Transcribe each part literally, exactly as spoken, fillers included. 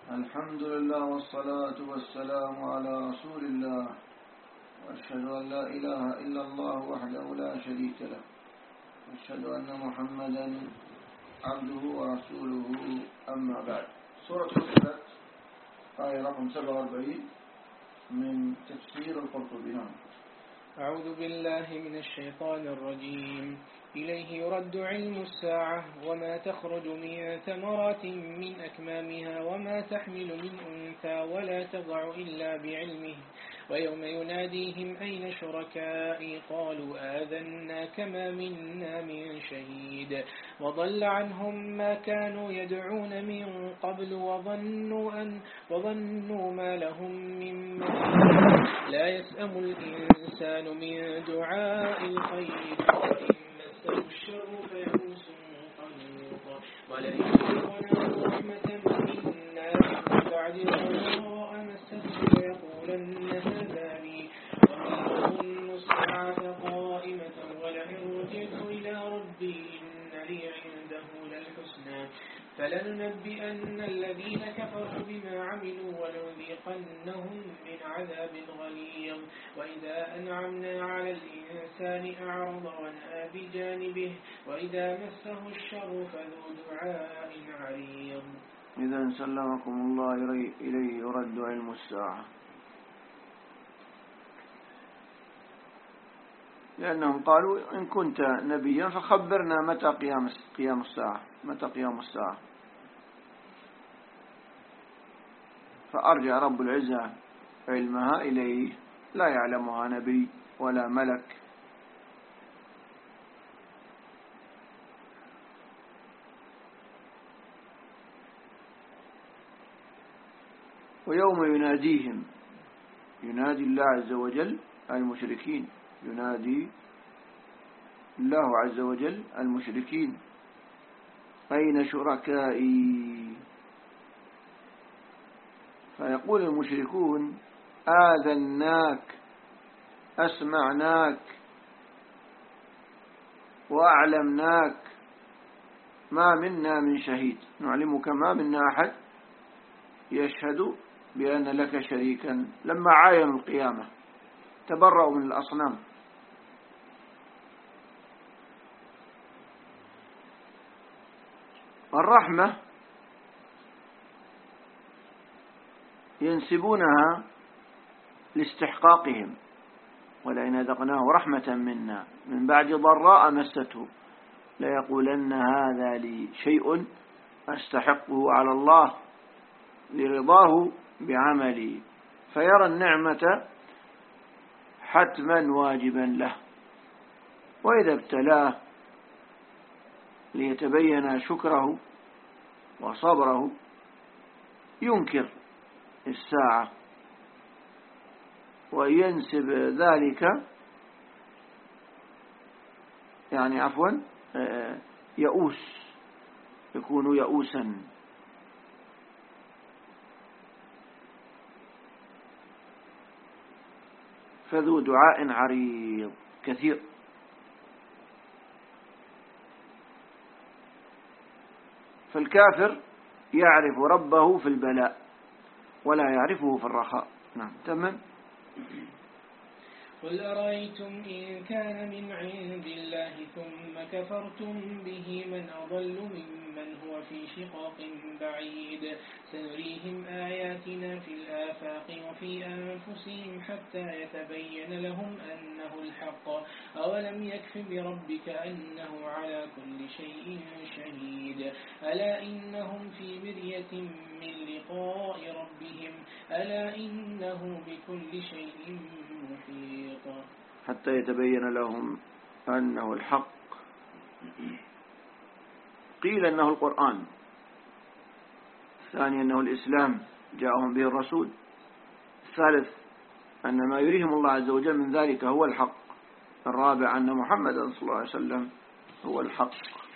الحمد لله والصلاة والسلام على رسول الله، وأشهد أن لا إله إلا الله وحده لا شريك له، وأشهد أن محمدا عبده ورسوله. أما بعد. سورة فصلت آية رقم سبعة وأربعين من تفسير القرطبي. أعوذ بالله من الشيطان الرجيم. إليه يرد علم الساعة وما تخرج من ثمرات من أكمامها وما تحمل من أنثى ولا تضع إلا بعلمه، ويوم يناديهم أين شركائي قالوا آذناك ما منا من شهيد، وضل عنهم ما كانوا يدعون من قبل وظنوا, أن وظنوا ما لهم من محيص. لا يسأم الإنسان من دعاء الخير مسه الشر فيئوس قنوط، ولئن أذقناه رحمة منا من بعد ضراء مسته ليقولن هذا لي، وما أظن الساعة قائمة ولئن رجعت إلى ربي إن لي عنده للحسنى، فلننبئن الذين كفروا بما عملوا ولنذيقنهم من عذاب غليظ. وإذا أنعمنا على الإنسان أعرض ونأى بجانبه وإذا مسه الشر فذو دعاء عريض. إذا سلمكم الله إليه يرد علم الساعة، لأنهم قالوا إن كنت نبيا فخبرنا متى قيام قيام الساعة متى قيام الساعة فأرجع رب العزة علمها إليه، لا يعلمها نبي ولا ملك. ويوم يناديهم، ينادي الله عز وجل المشركين، ينادي الله عز وجل المشركين أين شركائي، فيقول المشركون آذناك، أسمعناك وأعلمناك، ما منا من شهيد، نعلمك ما منا أحد يشهد بأن لك شريكا. لما عاينوا القيامة تبرأوا من الأصنام. الرحمة ينسبونها لاستحقاقهم، ولئن أذقناه رحمة منا من بعد ضراء مسته ليقولن هذا لي شيء أستحقه على الله لرضاه بعملي، فيرى النعمة حتما واجبا له. وإذا ابتلاه ليتبين شكره وصبره ينكر الساعة وينسب ذلك، يعني عفوا يئوس، يكون يئوسا. فذو دعاء عريض كثير. فالكافر يعرف ربه في البلاء ولا يعرفه في الرخاء. نعم تمام. قل أرأيتم إن كان من عند الله ثم كفرتم به من أضل ممن هو في شقاق بعيد، سنريهم آياتنا في الآفاق وفي أنفسهم حتى يتبين لهم أنه الحق، أولم يكف بربك أنه على كل شيء شهيد، ألا إنهم في مرية من لقاء ربهم، ألا إنه بكل شيء محيط. حتى يتبين لهم أنه الحق. قيل أنه القرآن، الثاني أنه الإسلام جاءهم به الرسول، الثالث أن ما يريهم الله عز وجل من ذلك هو الحق، الرابع أن محمد صلى الله عليه وسلم هو الحق.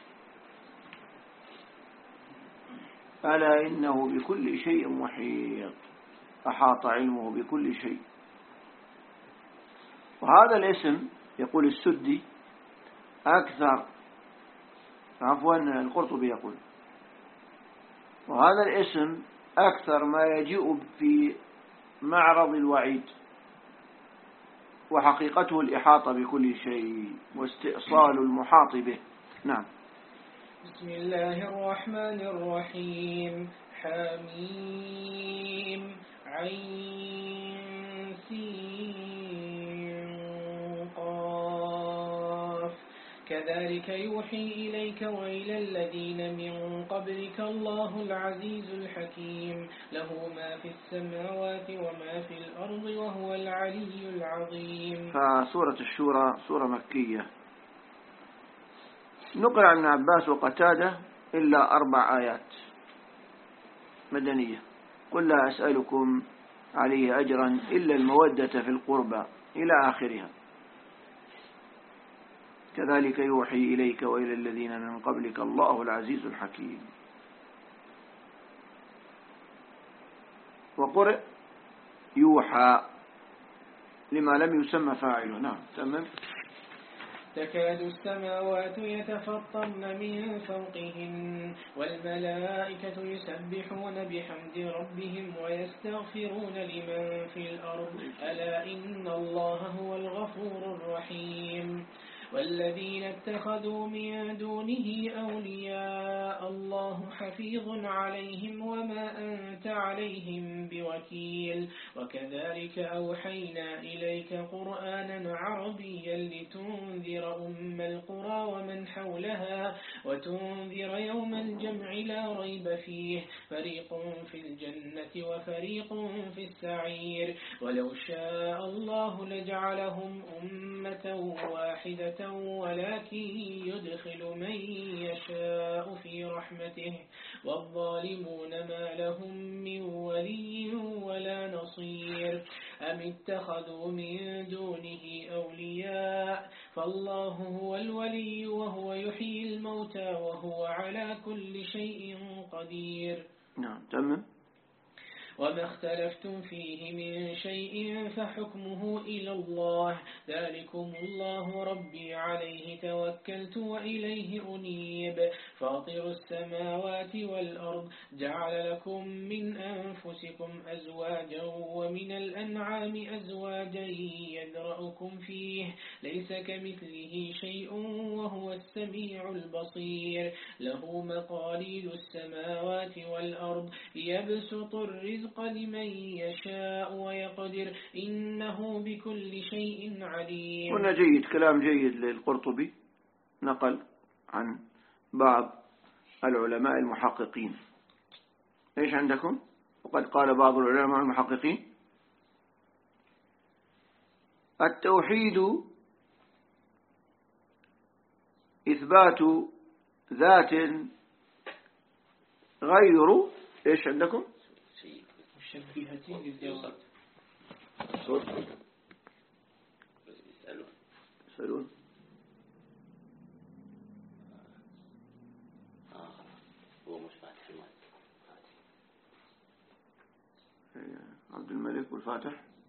ألا إنه بكل شيء محيط، أحاط علمه بكل شيء. وهذا الاسم يقول السدي أكثر، عفوا القرطبي يقول وهذا الاسم أكثر ما يجيء في معرض الوعيد، وحقيقته الإحاطة بكل شيء واستئصال المحاط به. نعم. بسم الله الرحمن الرحيم. حميم عين سين قاف. كذلك يوحي إليك وإلى الذين من قبلك الله العزيز الحكيم، له ما في السماوات وما في الأرض وهو العلي العظيم. فسورة الشورى سورة مكية، نقل عن ابن عباس وقتادة إلا أربع آيات مدنية. قل لا أسألكم عليه أجرا إلا المودة في القربى إلى آخرها. كذلك يوحي إليك وإلى الذين من قبلك الله العزيز الحكيم. وقرئ يوحى لما لم يسمى فاعله. نعم. تمام. تكاد السماوات يتفطرن من فوقهن والملائكة يسبحون بحمد ربهم ويستغفرون لمن في الأرض ألا إن الله هو الغفور الرحيم. والذين اتخذوا من دونه أولياء الله حفيظ عليهم وما أنت عليهم بوكيل. وكذلك أوحينا إليك قرآنا عربيا لتنذر أم القرى ومن حولها وتنذر يوم الجمع لا ريب فيه، فريق في الجنة وفريق في السعير. ولو شاء الله لجعلهم أمة واحدة ولكن يدخل من يشاء في رحمته والظالمون ما لهم من ولي ولا نصير. أم اتخذوا من دونه أولياء فالله هو الولي وهو يحيي الموتى وهو على كل شيء قدير. نعم. تمام. وما اختلفتم فيه من شيء فحكمه إلى الله، ذلكم الله ربي عليه توكلت وإليه أنيب. فاطر السماوات والأرض جعل لكم من أنفسكم أزواجا ومن الأنعام أزواجا يذرأكم فيه، ليس كمثله شيء وهو السميع البصير. له مقاليد السماوات والأرض يبسط الرزق لمن يشاء ويقدر إنه بكل شيء عليم. هنا جيد، كلام جيد للقرطبي، نقل عن بعض العلماء المحققين. ايش عندكم؟ وقد قال بعض العلماء المحققين التوحيد إثبات ذات غير ايش عندكم؟ مشبهة بالذوات. يسألون. هو مش فاتح المايك. عبد الملك والفاتح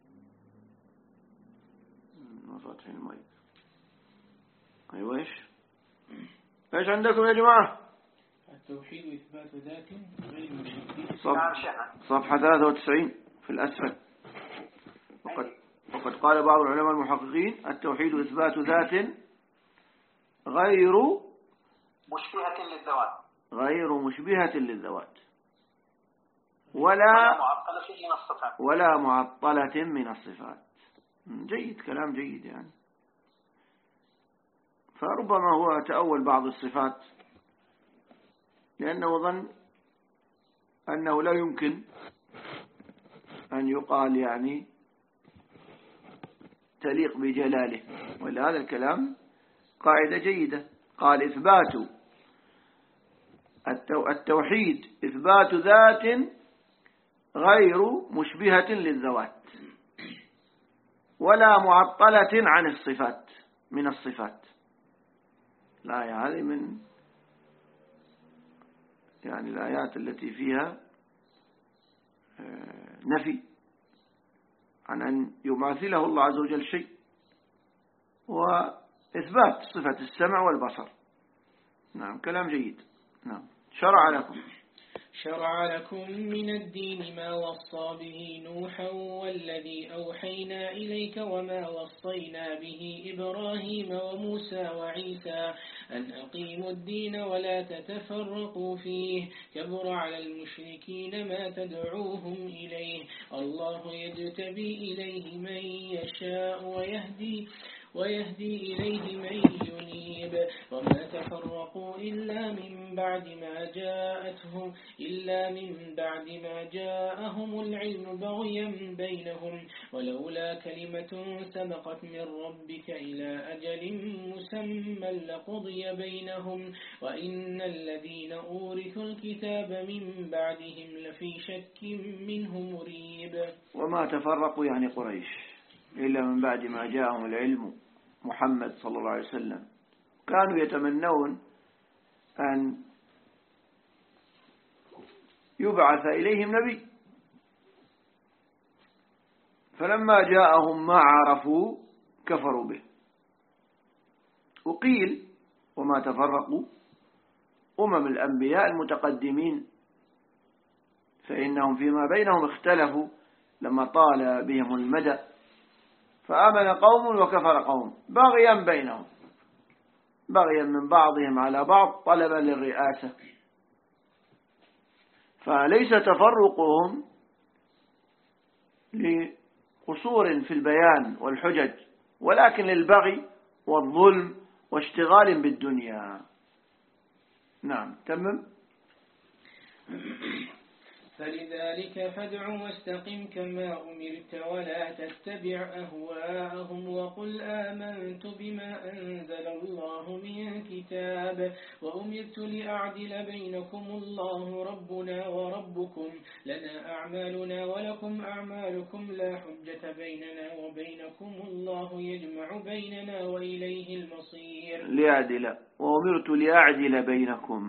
ما فاتح المايك. ايوه. ايش ايش عندكم يا جماعة؟ التوحيد إثبات ذات غير مشبهة. صفحة ثلاثة وتسعين في الأسفل. وقد, وقد قال بعض العلماء المحققين التوحيد إثبات ذات غير مشبهة للذوات غير مشبهة للذوات ولا معطلة من الصفات ولا معطلة من الصفات. جيد، كلام جيد يعني. فربما هو تأول بعض الصفات لأنه ظن أنه لا يمكن أن يقال يعني تليق بجلاله، ولهذا الكلام قاعدة جيدة. قال إثبات التوحيد إثبات ذات غير مشبهة للذوات ولا معطلة عن الصفات من الصفات. لا هذه من يعني الآيات التي فيها نفي عن أن يماثله الله عز وجل شيء، وإثبات صفة السمع والبصر. نعم، كلام جيد. نعم. شرع لكم شرع لكم من الدين ما وصى به نوحا والذي أوحينا إليك وما وصينا به إبراهيم وموسى وعيسى أن أقيموا الدين ولا تتفرقوا فيه كبر على المشركين ما تدعوهم إليه الله يجتبي إليه من يشاء ويهدي ويهدي إليه من ينيب وما تفرقوا إلا من بعد ما جاءتهم إلا من بعد ما جاءهم العلم بغيا بينهم ولولا كلمة سبقت من ربك إلى أجل مسمى لقضي بينهم وإن الذين أورثوا الكتاب من بعدهم لفي شك منه مريب. وما تفرقوا يعني قريش إلا من بعد ما جاءهم العلم محمد صلى الله عليه وسلم كانوا يتمنون أن يبعث إليهم نبي فلما جاءهم ما عرفوا كفروا به. وقيل وما تفرقوا أمم الأنبياء المتقدمين فإنهم فيما بينهم اختلفوا لما طال بهم المدى فآمن قوم وكفر قوم بغيا بينهم بغيا من بعضهم على بعض طلبا للرئاسة فليس تفرقهم لقصور في البيان والحجج ولكن للبغي والظلم واشتغال بالدنيا. نعم تمم. فلذلك فادع واستقم كما أمرت ولا تتبع أهواءهم وقل آمنت بما أنزل الله من كتاب وأمرت لأعدل بينكم الله ربنا وربكم لنا أعمالنا ولكم أعمالكم لا حجة بيننا وبينكم الله يجمع بيننا وإليه المصير. لأعدل وأمرت لأعدل بينكم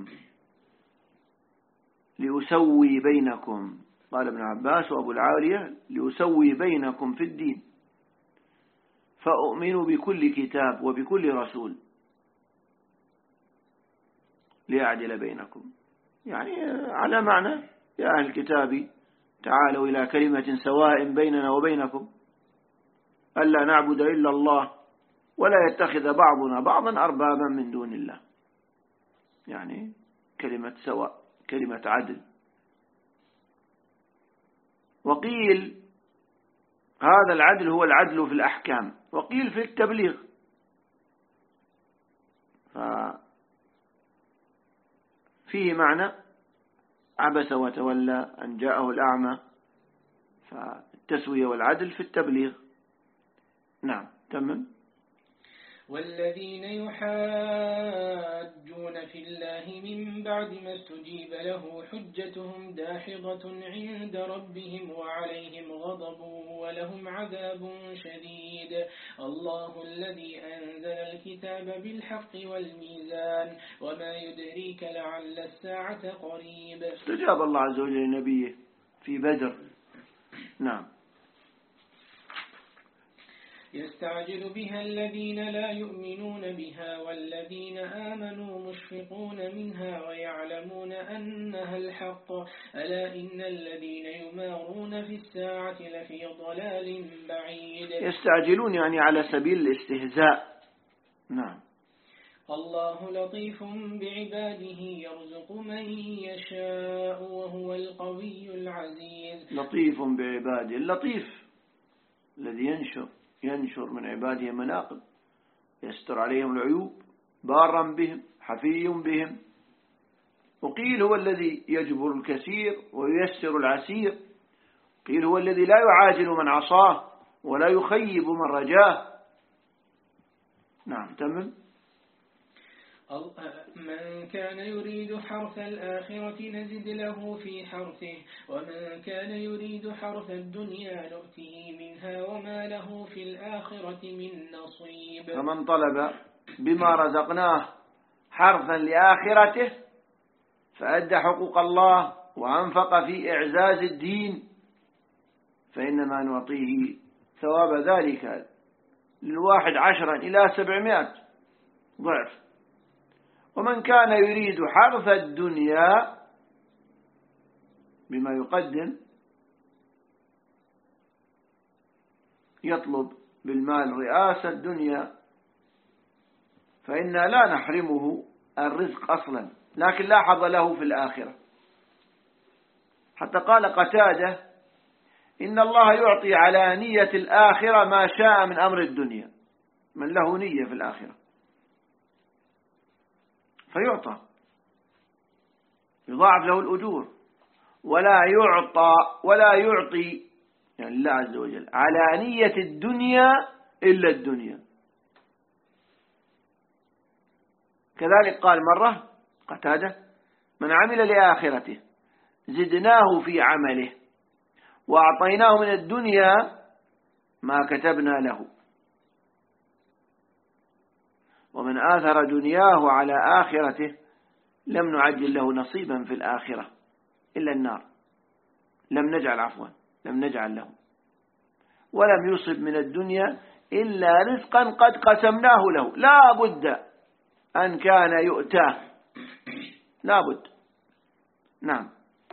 لأسوي بينكم قال ابن عباس وأبو العالية لأسوي بينكم في الدين فأؤمن بكل كتاب وبكل رسول لأعدل بينكم يعني على معنى يا أهل الكتاب تعالوا إلى كلمة سواء بيننا وبينكم ألا نعبد إلا الله ولا يتخذ بعضنا بعضا أربابا من دون الله يعني كلمة سواء كلمة عدل. وقيل هذا العدل هو العدل في الأحكام وقيل في التبليغ ففيه معنى عبس وتولى أن جاءه الأعمى فالتسوية والعدل في التبليغ. نعم تمام. والذين يحاجون في الله من بعد ما استجيب له حجتهم داحضة عند ربهم وعليهم غضب ولهم عذاب شديد الله الذي أنزل الكتاب بالحق والميزان وما يدريك لعل الساعة قريب. استجاب الله عز وجل لنبيه في بدر. نعم. يستعجل بها الذين لا يؤمنون بها والذين آمنوا مشفقون منها ويعلمون أنها الحق ألا إن الذين يمارون في الساعة لفي ضلال بعيد. يستعجلون يعني على سبيل الاستهزاء. نعم. الله لطيف بعباده يرزق من يشاء وهو القوي العزيز. لطيف بعباده اللطيف الذي ينشر ينشر من عباده مناقب يستر عليهم العيوب بارا بهم حفي بهم. وقيل هو الذي يجبر الكثير وييسر العسير. قيل هو الذي لا يعاجل من عصاه ولا يخيب من رجاه. نعم تمام. من كان يريد حرث الآخرة نزد له في حرثه ومن كان يريد حرث الدنيا نؤته منها وما له في الآخرة من نصيب. فمن طلب بما رزقناه حرثا لآخرته فأدى حقوق الله وأنفق في إعزاز الدين فإنما نعطيه ثواب ذلك للواحد عشرا إلى سبعمائة ضعف. ومن كان يريد حرث الدنيا بما يقدم يطلب بالمال رئاسة الدنيا فإنا لا نحرمه الرزق أصلا، لكن لا حظ له في الآخرة. حتى قال قتادة إن الله يعطي على نية الآخرة ما شاء من أمر الدنيا، من له نية في الآخرة فيعطى، يضاعف له الأجور، ولا يعطى ولا يعطي يعني الله عز وجل على نية الدنيا إلا الدنيا. كذلك قال مرة قتادة من عمل لآخرته زدناه في عمله وأعطيناه من الدنيا ما كتبنا له، ومن آثر دنياه على آخرته لم نعجل له نصيبا في الآخرة إلا النار، لم نجعل عفوا لم نجعل له، ولم يصب من الدنيا إلا رزقا قد قسمناه له، لا بد أن كان يؤتاه، لا بد. نعم.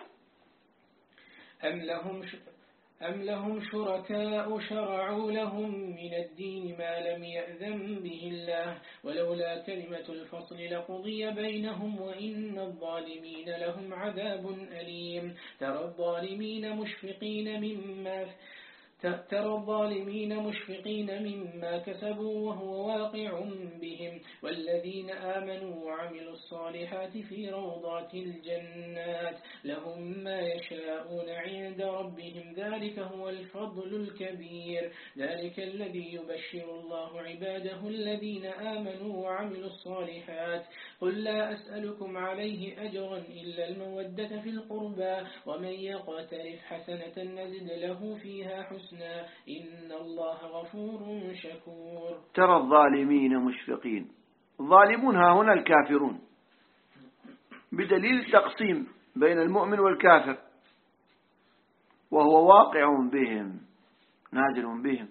أم لهم ش... أم لهم شركاء شرعوا لهم من الدين ما لم يأذن به الله ولولا كلمة الفصل لقضي بينهم وإن الظالمين لهم عذاب أليم. ترى الظالمين مشفقين مما ترى الظالمين مشفقين مما كسبوا وهو واقع بهم، والذين آمنوا وعملوا الصالحات في روضات الجنات لهم ما يشاءون عند ربهم ذلك هو الفضل الكبير. ذلك الذي يبشر الله عباده الذين آمنوا وعملوا الصالحات. قل لا أسألكم عليه أجرا إلا المودة في القربى ومن يقترف حسنة نزد له فيها حسنا إن الله غفور شكور. ترى الظالمين مشفقين، الظالمون ها هنا الكافرون، بدليل التقسيم بين المؤمن والكافر، وهو واقع بهم نازل بهم.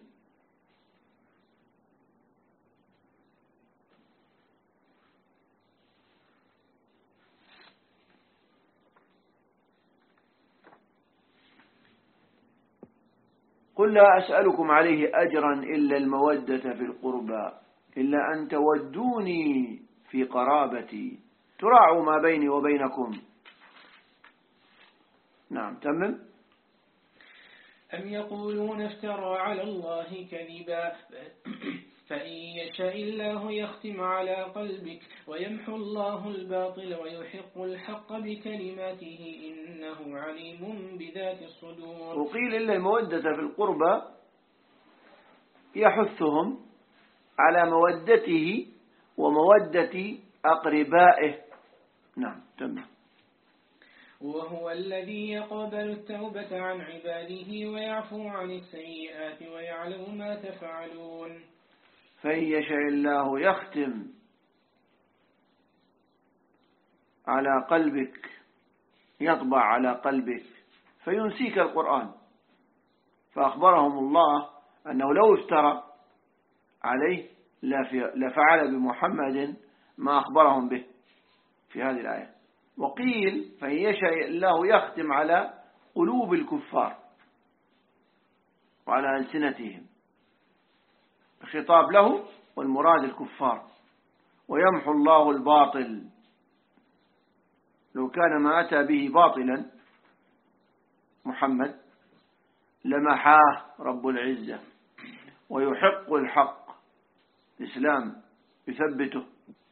قل لا أسألكم عليه أجرا إلا المودة في القربى إلا أن تودوني في قرابتي تراعوا ما بيني وبينكم. نعم تمم. أم يقولون افترى على الله كذبا فإن يشاء الله يختم على قلبك ويمحو الله الباطل ويحق الحق بكلماته إنه عليم بذات الصدور. وقيل إلا المودة في القربى يحثهم على مودته ومودة أقربائه. نعم تمام. وهو الذي يقبل التوبة عن عباده ويعفو عن السيئات ويعلم ما تفعلون. فإن يشاء الله يختم على قلبك، يطبع على قلبك فينسيك القرآن. فأخبرهم الله أنه لو افترى عليه لفعل بمحمد ما أخبرهم به في هذه الآية. وقيل فإن يشاء الله يختم على قلوب الكفار وعلى ألسنتهم، الخطاب له والمراد الكفار. ويمحو الله الباطل، لو كان ما أتى به باطلا محمد لمحاه رب العزة، ويحق الحق الإسلام يثبته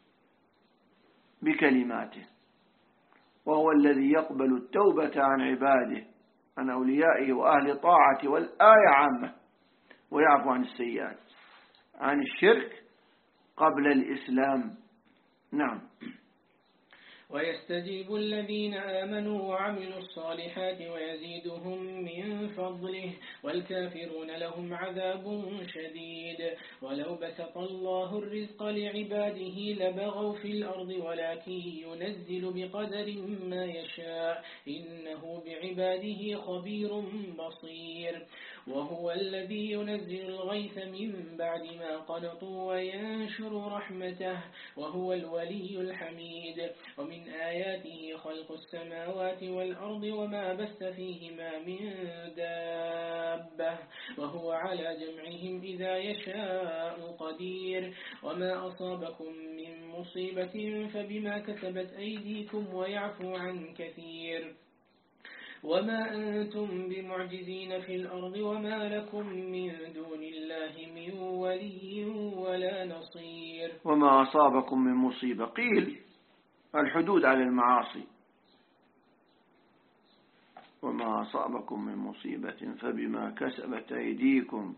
بكلماته. وهو الذي يقبل التوبة عن عباده عن أوليائه وأهل طاعته والآية عامة، ويعفو عن السيئات عن الشرك قبل الإسلام. نعم. ويستجيب الذين آمنوا وعملوا الصالحات ويزيدهم من فضله والكافرون لهم عذاب شديد. ولو بسط الله الرزق لعباده لبغوا في الأرض ولكن ينزل بقدر ما يشاء إنه بعباده خبير بصير. وهو الذي ينزل الغيث من بعد ما قنطوا وينشر رحمته وهو الولي الحميد. ومن ومن آياته خلق السماوات والأرض وما بث فيهما من دابة وهو على جمعهم إذا يشاء قدير وما أصابكم من مصيبة فبما كسبت أيديكم ويعفو عن كثير وما أنتم بمعجزين في الأرض وما لكم من دون الله من ولي ولا نصير. وما أصابكم من مصيبة، قيل الحدود على المعاصي، وما أصابكم من مصيبة فبما كسبت أيديكم،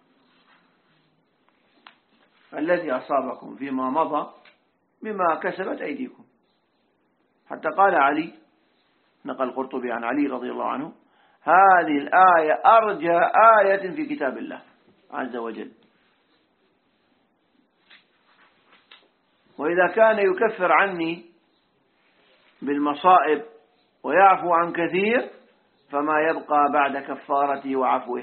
الذي أصابكم فيما مضى بما كسبت أيديكم. حتى قال علي، نقل القرطبي عن علي رضي الله عنه: هذه الآية أرجى آية في كتاب الله عز وجل. وإذا كان يكفر عني بالمصائب ويعفو عن كثير فما يبقى بعد كفارته وعفوه.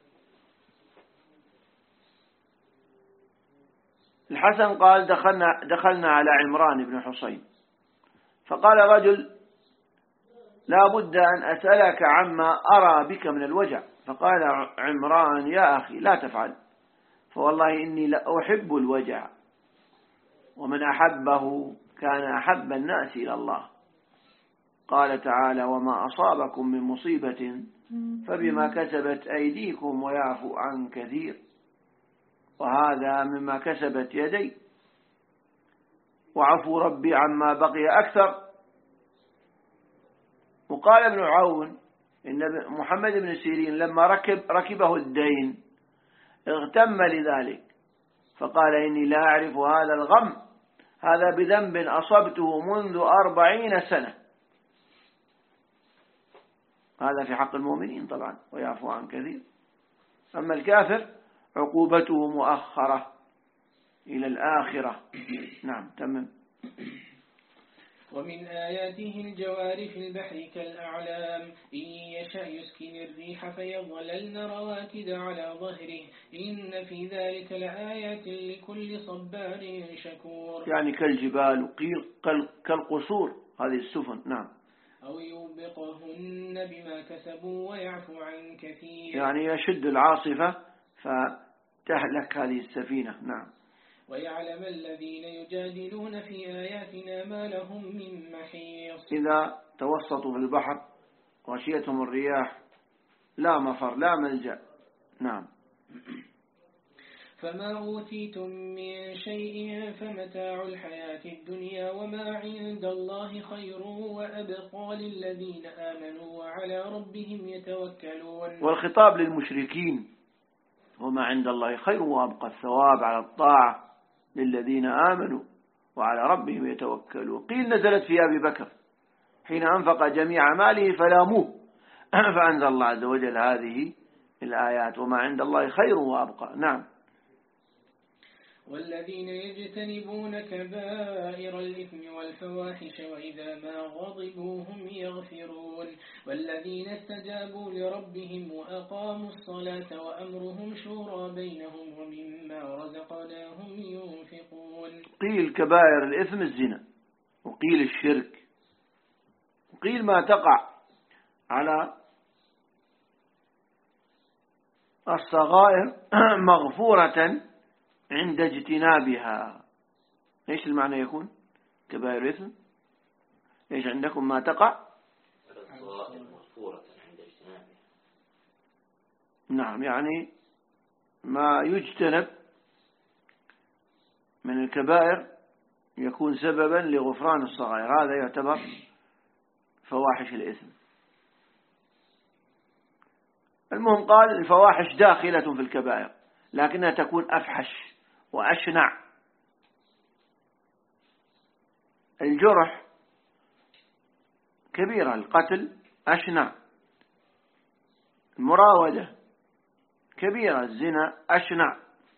الحسن قال: دخلنا, دخلنا على عمران بن حسين فقال رجل: لا بد أن أسألك عما أرى بك من الوجع. فقال عمران: يا أخي لا تفعل، فوالله إني لأحب الوجع، ومن أحبه كان أحب الناس إلى الله. قال تعالى: وما أصابكم من مصيبة فبما كسبت أيديكم ويعفو عن كثير، وهذا مما كسبت يدي، وعفو ربي عما بقي أكثر. وقال ابن عون إن محمد بن سيرين لما ركب ركبه الدين اغتم لذلك فقال: إني لا أعرف هذا الغم، هذا بذنب أصبته منذ أربعين سنة. هذا في حق المؤمنين طبعا، ويعفو عن كثير. أما الكافر عقوبته مؤخرة إلى الآخرة. نعم تمام. ومن آياته الجوار في البحر كالأعلام إن يشأ يسكن الريح فيظللن رواكد على ظهره إن في ذلك لآيات لكل صبار شكور. يعني كالجبال، وقيل كالقصور، هذه السفن. نعم. أو يوبقهن بما كسبوا ويعفو عن كثير، يعني يشد العاصفة فتهلك هذه السفينة. نعم. ويعلم الذين يجادلون في آياتنا ما لهم من محيص. إذا توسطوا في البحر غشيتهم الرياح لا مفر لا ملجأ. نعم. فما أوتيتم من شيء فمتاع الحياة الدنيا وما عند الله خير وأبقى للذين آمنوا وعلى ربهم يتوكلون. والخطاب للمشركين: وما عند الله خير وأبقى، الثواب على الطاعة للذين آمنوا وعلى ربهم يتوكلون. قيل نزلت في أبي بكر حين أنفق جميع ماله فلاموه فأنزل الله عز وجل هذه الآيات: وما عند الله خير وأبقى. نعم. والذين يجتنبون كبائر الإثم والفواحش وإذا ما غضبوا هم يغفرون. والذين استجابوا لربهم وأقاموا الصلاة وأمرهم شورى بينهم ومما رزقناهم ينفقون. قيل كبائر الإثم الزنا، وقيل الشرك، وقيل ما تقع على الصغائر مغفورة عند اجتنابها. ايش المعنى يكون كبائر إثم؟ ايش عندكم ما تقع مغفورة عند اجتنابها؟ نعم، يعني ما يجتنب من الكبائر يكون سببا لغفران الصغائر، هذا يعتبر فواحش الإثم. المهم قال الفواحش داخلة في الكبائر لكنها تكون أفحش وأشنع. الجرح كبيرة، القتل أشنع، المراودة كبيرة، الزنا أشنع.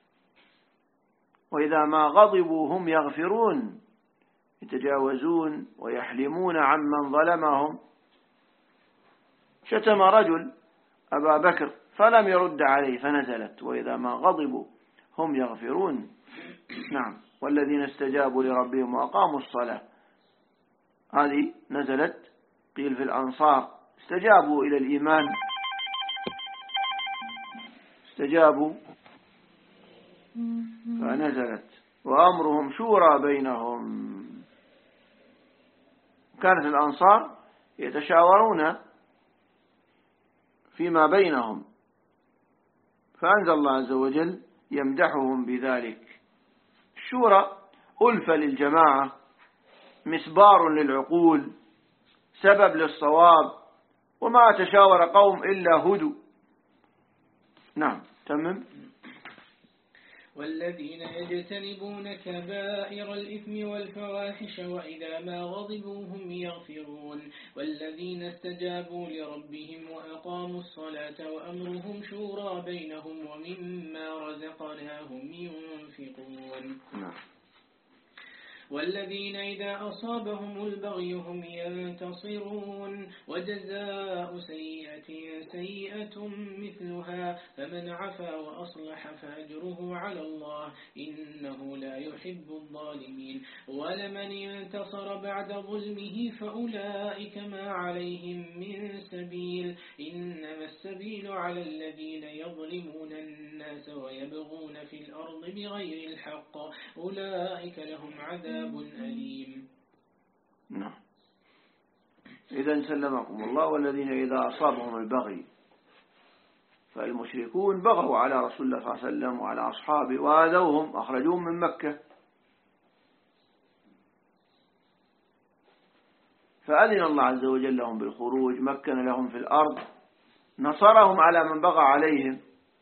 وإذا ما غضبوا هم يغفرون، يتجاوزون ويحلمون عمن ظلمهم. شتم رجل أبا بكر فلم يرد عليه فنزلت: وإذا ما غضبوا هم يغفرون. نعم. والذين استجابوا لربهم وأقاموا الصلاة، هذه نزلت قيل في الأنصار استجابوا إلى الإيمان، استجابوا فنزلت وأمرهم شورى بينهم. كانت الأنصار يتشاورون فيما بينهم، فأنزل الله عز وجل يمدحهم بذلك. الشورى ألفة للجماعة، مسبار للعقول، سبب للصواب، وما تشاور قوم إلا هدوا. نعم تمام. والذين يجتنبون كبائر الإثم والفواحش وإذا ما غضبوا هم يغفرون والذين استجابوا لربهم وأقاموا الصلاة وأمرهم شورى بينهم ومما رزقناهم ينفقون. والذين إذا أصابهم البغي هم ينتصرون وجزاء سيئة سيئة مثلها فمن عفا وأصلح فأجره على الله إنه لا يحب الظالمين. ولمن انتصر بعد ظلمه فأولئك ما عليهم من سبيل إنما السبيل على الذين يظلمون الناس ويبغون في الأرض بغير الحق أولئك لهم عذاب أليم. نعم. إذا سلمكم الله. والذين إذا أصابهم البغي، فالمشركون بغوا على رسول الله صلى الله عليه وسلم وعلى أصحابه وآذوهم، أخرجوهم من مكة، فأذن الله عز وجل لهم بالخروج، مكن لهم في الأرض، نصرهم على من بغى عليهم.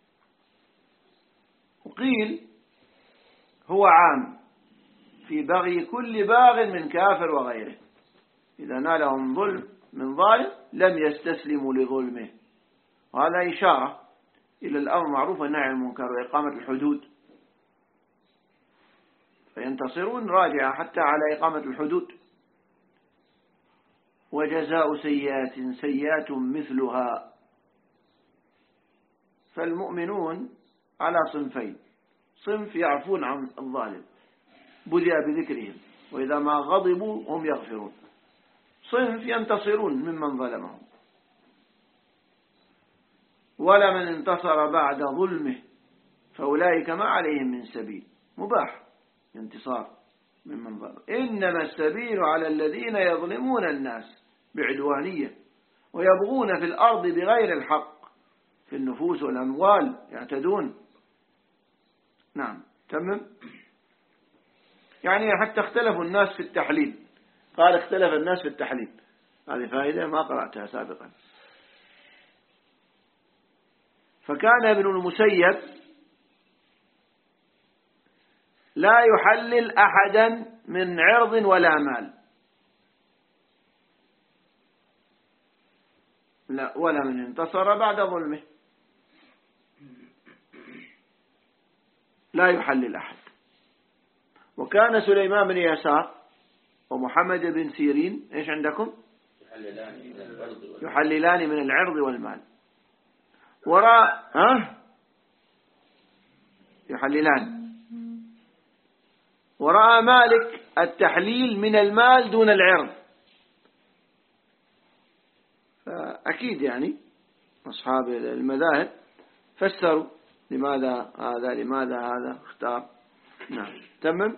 وقيل هو عام في بغي كل باغ من كافر وغيره، إذا نالهم ظلم من ظالم لم يستسلموا لظلمه. وهذا إشارة إلى الأمر معروف والنهي عن المنكر وإقامة الحدود، فينتصرون راجعة حتى على إقامة الحدود. وجزاء سيئات سيئات مثلها، فالمؤمنون على صنفين: صنف يعفون عن الظالم بدأ بذكرهم وإذا ما غضبوا هم يغفرون، صنف ينتصرون ممن ظلمهم. ولمن انتصر بعد ظلمه فأولئك ما عليهم من سبيل، مباح انتصار ممن ظلم. إنما السبيل على الذين يظلمون الناس بعدوانية ويبغون في الأرض بغير الحق، في النفوس والأموال يعتدون. نعم تمام. يعني حتى اختلفوا الناس في التحليل، قال اختلف الناس في التحليل، هذه فائدة ما قرأتها سابقا. فكان ابن المسيب لا يحلل أحدا من عرض ولا مال، لا، ولا من انتصر بعد ظلمه لا يحلل أحد. وكان سليمان بن يسار ومحمد بن سيرين إيش عندكم؟ يحللان من العرض والمال. وراء ها يحللان ورأى مالك التحليل من المال دون العرض. فأكيد يعني أصحاب المذاهب فسروا لماذا هذا لماذا هذا اختار. نعم تمام.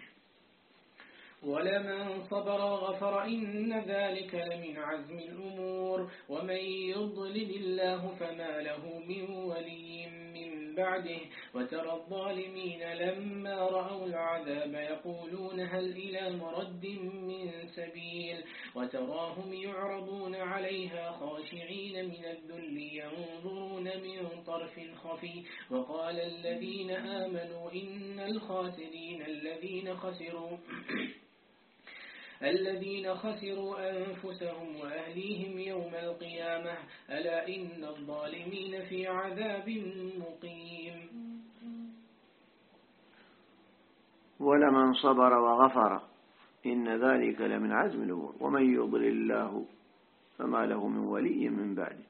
ولمن صبر وغفر إن ذلك لمن عزم الأمور ومن يضلل الله فما له من ولي من بعده وترى الظالمين لما رأوا العذاب يقولون هل إلى مرد من سبيل وتراهم يعرضون عليها خاشعين من الذل ينظرون من طرف خفي وقال الذين آمنوا إن الخاسرين الذين خسروا الذين خسروا أنفسهم وأهليهم يوم القيامة ألا إن الظالمين في عذاب مقيم. ولمن صبر وغفر إن ذلك لمن عزم الأمور ومن يضلل الله فما له من ولي من بعده.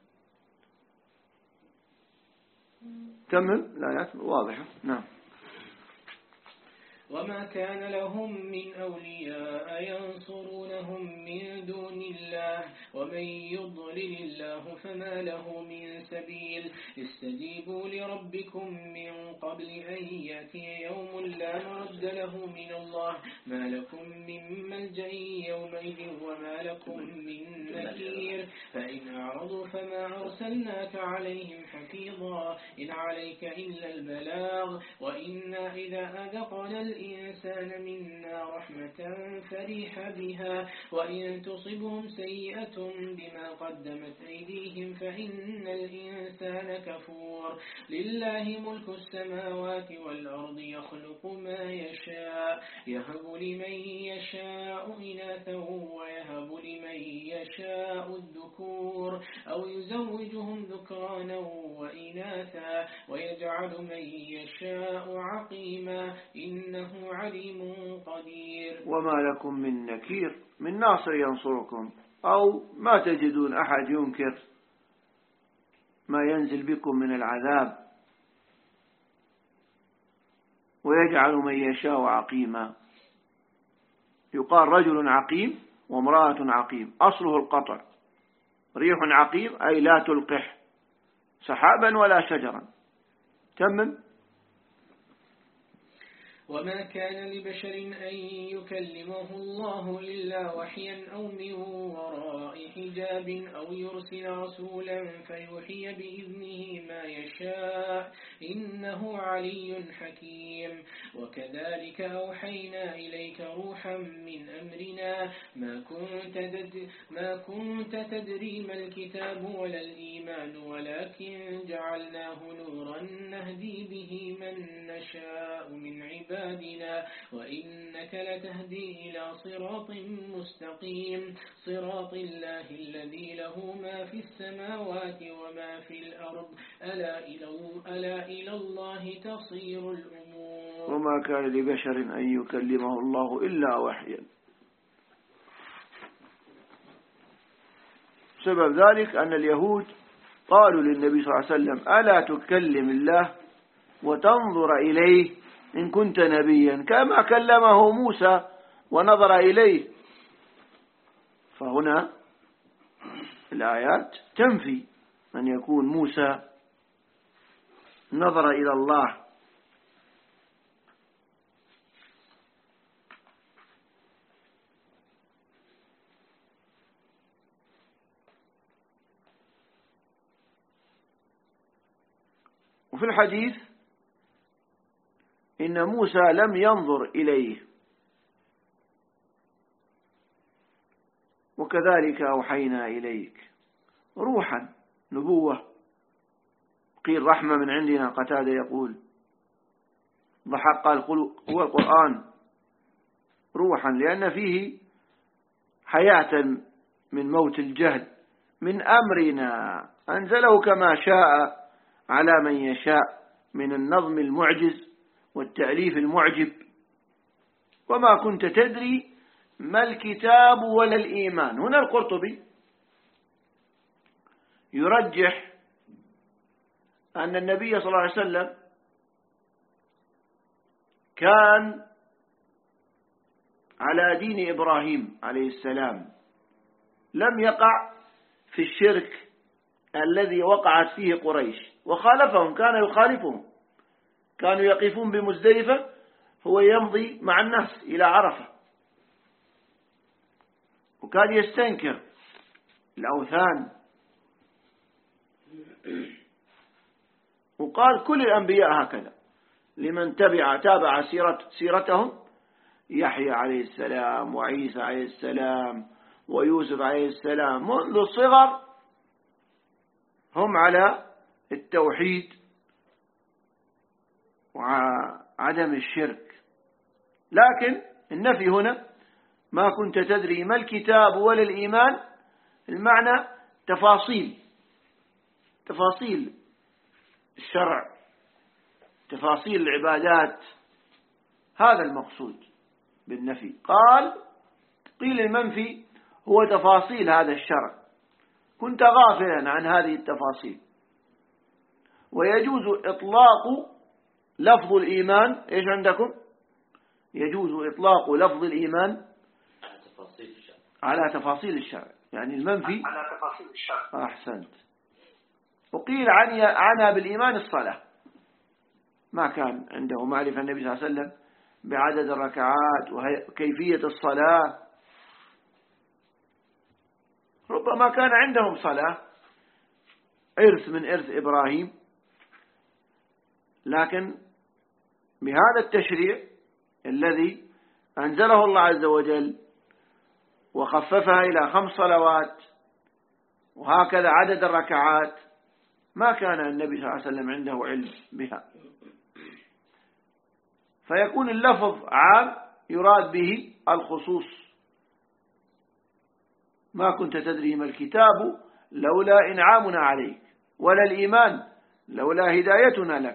تمام الآيات واضحة. نعم. وما كان لهم من أولياء ينصرونهم من دون الله ومن يضلل الله فما له من سبيل استجيبوا لربكم من قبل أن يأتي يوم لا مرد له من الله ما لكم من ملجأ يومئذ وما لكم من نكير فإن أعرضوا فما أرسلناك عليهم حفيظا إن عليك إلا البلاغ وإنا إذا أذقنا الإنسان منا رحمة فرح بها وإن تصبهم سيئة بما قدمت أيديهم فإن الإنسان كفور لله ملك السماوات والأرض يخلق ما يشاء يهب لمن يشاء إناثا ويهب لمن يشاء الذكور أو يزوجهم ذكرانا وإناثا ويجعل من يشاء عقيما إنه عليم قدير وما لكم من نكير من ناصر ينصركم أو ما تجدون أحد ينكر ما ينزل بكم من العذاب ويجعل من يشاء عقيما يقال رجل عقيم وامرأة عقيم أصله القطع ريح عقيم أي لا تلقح سحابا ولا شجرا تمم. وما كان لبشر أن يكلمه الله إلا وحيا أو من وراء حجاب أو يرسل رسولا فيوحي بإذنه ما يشاء إنه علي حكيم وكذلك أوحينا إليك روحا من أمرنا ما كنت تدري, ما كنت تدري ما الكتاب ولا الإيمان ولكن جعلناه نورا نهدي به من نشاء من عبادنا وإنك لتهدي إلى صراط مستقيم صراط الله الذي له ما في السماوات وما في الأرض ألا إلى, ألا إلى الله تصير الأمور وما كان لبشر أن يكلمه الله إلا وحيا سبب ذلك أن اليهود قالوا للنبي صلى الله عليه وسلم ألا تكلم الله وتنظر إليه إن كنت نبيا كما كلمه موسى ونظر إليه فهنا الآيات تنفي أن يكون موسى نظر إلى الله وفي الحديث إن موسى لم ينظر إليه وكذلك أوحينا إليك روحا نبوة قيل رحمة من عندنا قتادة يقول ضحق هو القرآن روحا لأن فيه حياة من موت الجهل من أمرنا أنزله كما شاء على من يشاء من النظم المعجز والتأليف المعجب وما كنت تدري ما الكتاب ولا الإيمان هنا القرطبي يرجح أن النبي صلى الله عليه وسلم كان على دين إبراهيم عليه السلام لم يقع في الشرك الذي وقعت فيه قريش وخالفهم كان يخالفهم كانوا يقفون بمزدلفة هو يمضي مع الناس إلى عرفة وكان يستنكر الأوثان وقال كل الأنبياء هكذا لمن تبع تابع سيرت سيرتهم يحيى عليه السلام وعيسى عليه السلام ويوسف عليه السلام منذ الصغر هم على التوحيد وعدم الشرك لكن النفي هنا ما كنت تدري ما الكتاب ولا الإيمان المعنى تفاصيل تفاصيل الشرع تفاصيل العبادات هذا المقصود بالنفي قال قيل المنفي هو تفاصيل هذا الشرع كنت غافلا عن هذه التفاصيل ويجوز إطلاق لفظ الإيمان إيش عندكم يجوز إطلاق لفظ الإيمان على تفاصيل الشرع، على تفاصيل الشرع، يعني المنفي على تفاصيل الشرع. أحسنت. وقيل عن عنها بالإيمان الصلاة، ما كان عنده معرفة النبي صلى الله عليه وسلم بعدد الركعات وكيفية الصلاة، ربما كان عندهم صلاة إرث من إرث إبراهيم، لكن بهذا التشريع الذي أنزله الله عز وجل وخففها إلى خمس صلوات وهكذا عدد الركعات، ما كان النبي صلى الله عليه وسلم عنده علم بها، فيكون اللفظ عام يراد به الخصوص. ما كنت تدري ما الكتاب لولا إنعامنا عليك، ولا الإيمان لولا هدايتنا لك.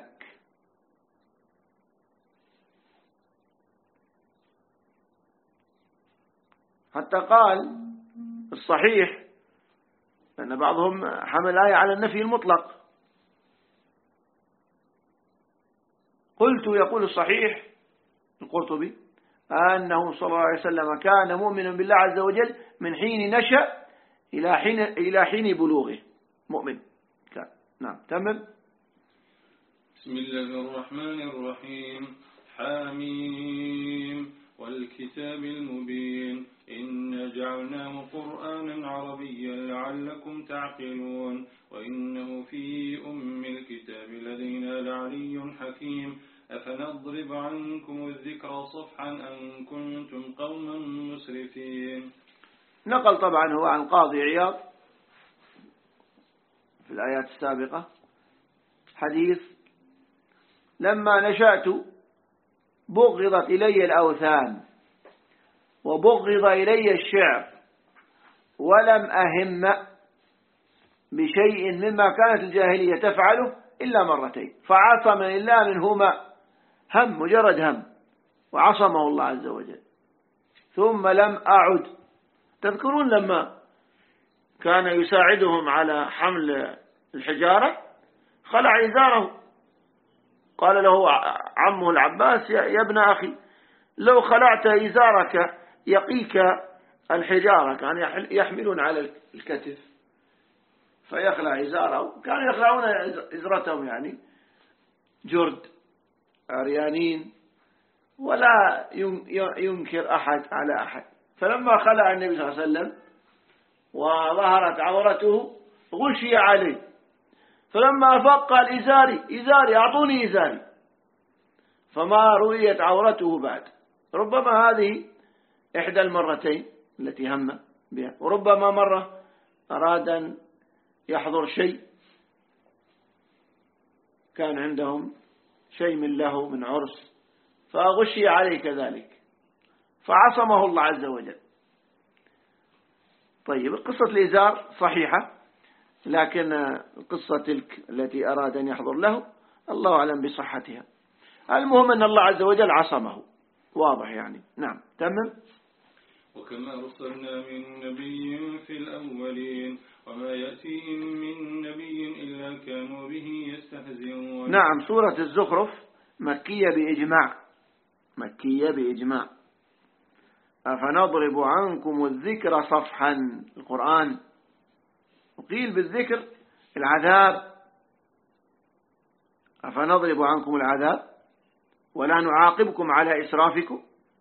حتى قال الصحيح، لأن بعضهم حمل الآية على النفي المطلق، قلت يقول الصحيح القرطبي أنه صلى الله عليه وسلم كان مؤمنا بالله عز وجل من حين نشأ إلى حين إلى حين بلوغه، مؤمن كان. نعم تمام. بسم الله الرحمن الرحيم. حاميم والكتاب المبين إنا جعلناه قرآنا عربيا لعلكم تعقلون وإنه في أم الكتاب لدينا لعلي حكيم أفنضرب عنكم الذكر صفحا أن كنتم قوما مسرفين. نقل طبعا هو عن قاضي عياض في الآيات السابقة حديث: لما نشأت بغضت إلي الأوثان وبغض إلي الشعر ولم أهم بشيء مما كانت الجاهلية تفعله إلا مرتين فعصمني الله منهما، هم مجرد هم وعصمه الله عز وجل، ثم لم أعد. تذكرون لما كان يساعدهم على حمل الحجارة خلع إزاره، قال له عمه العباس: يا ابن أخي لو خلعت إزارك يقيك الحجارة. كان يحملون على الكتف فيخلع إزاره، كانوا يخلعون إزرتهم يعني جرد عريانين ولا ينكر أحد على أحد. فلما خلع النبي صلى الله عليه وسلم وظهرت عورته غشي عليه، فلما أفق قال: إزاري إزاري أعطوني إزاري، فما رؤيت عورته بعد. ربما هذه إحدى المرتين التي هم بها، وربما مرة أراد أن يحضر شيء، كان عندهم شيء من له من عرس فغشي عليه كذلك فعصمه الله عز وجل. طيب قصة الإزار صحيحة، لكن القصة تلك التي أراد أن يحضر له الله أعلم بصحتها. المهم أن الله عز وجل عصمه، واضح يعني. نعم تمام. وكما أرسلنا من نبي في الأولين وما يأتيهم من نبي إلا كانوا به يستهزئون. نعم سورة الزخرف مكية بإجماع، مكية بإجماع. أفنضرب عنكم الذكر صفحا، القرآن وقيل بالذكر العذاب، أفنضرب عنكم العذاب ولا نعاقبكم على إسرافكم،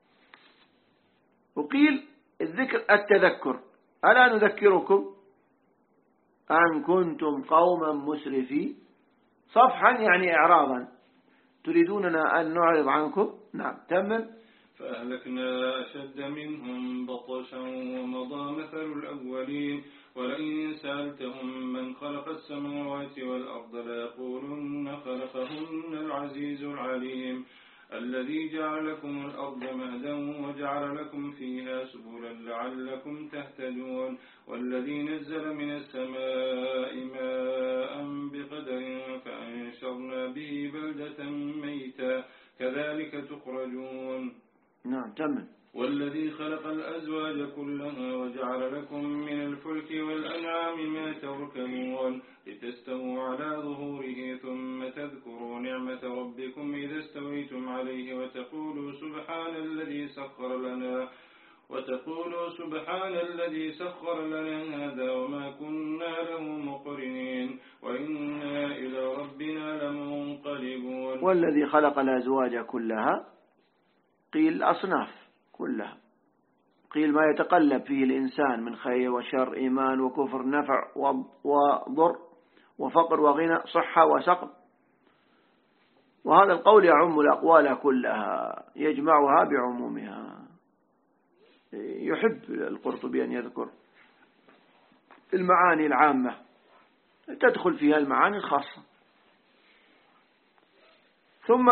وقيل الذكر التذكر، ألا نذكركم أن كنتم قوما مسرفين. صفحا يعني إعراضا، تريدوننا أن نعرض عنكم. نعم تمام. فأهلكنا أشد منهم بطشا ومضى مثل الأولين ولئن سألتهم من خلق السماوات والأرض ليقولن خلقهن العزيز العليم الذي جعل لكم الأرض مهدا وجعل لكم فيها سبلا لعلكم تهتدون والذي نزل من السماء ماء بقدر فأنشرنا به بلدة ميتا كذلك تخرجون. نعم تمام. والذي خلق الأزواج كلها وجعل لكم من الفلك والأنعام ما تركبون لتستووا على ظهوره ثم تذكروا نعمة ربكم إذا استويتم عليه وتقولوا سبحان الذي سخر لنا وتقولوا سبحان الذي سخر لنا هذا وما كنا له مقرنين وإنا إلى ربنا لمنقلبون. والذي خلق الأزواج كلها قيل الأصناف كلها، قيل ما يتقلب فيه الإنسان من خير وشر، إيمان وكفر، نفع وضر، وفقر وغنى، صحة وسقم. وهذا القول يعم الأقوال كلها، يجمعها بعمومها. يحب القرطبي أن يذكر المعاني العامة تدخل فيها المعاني الخاصة. ثم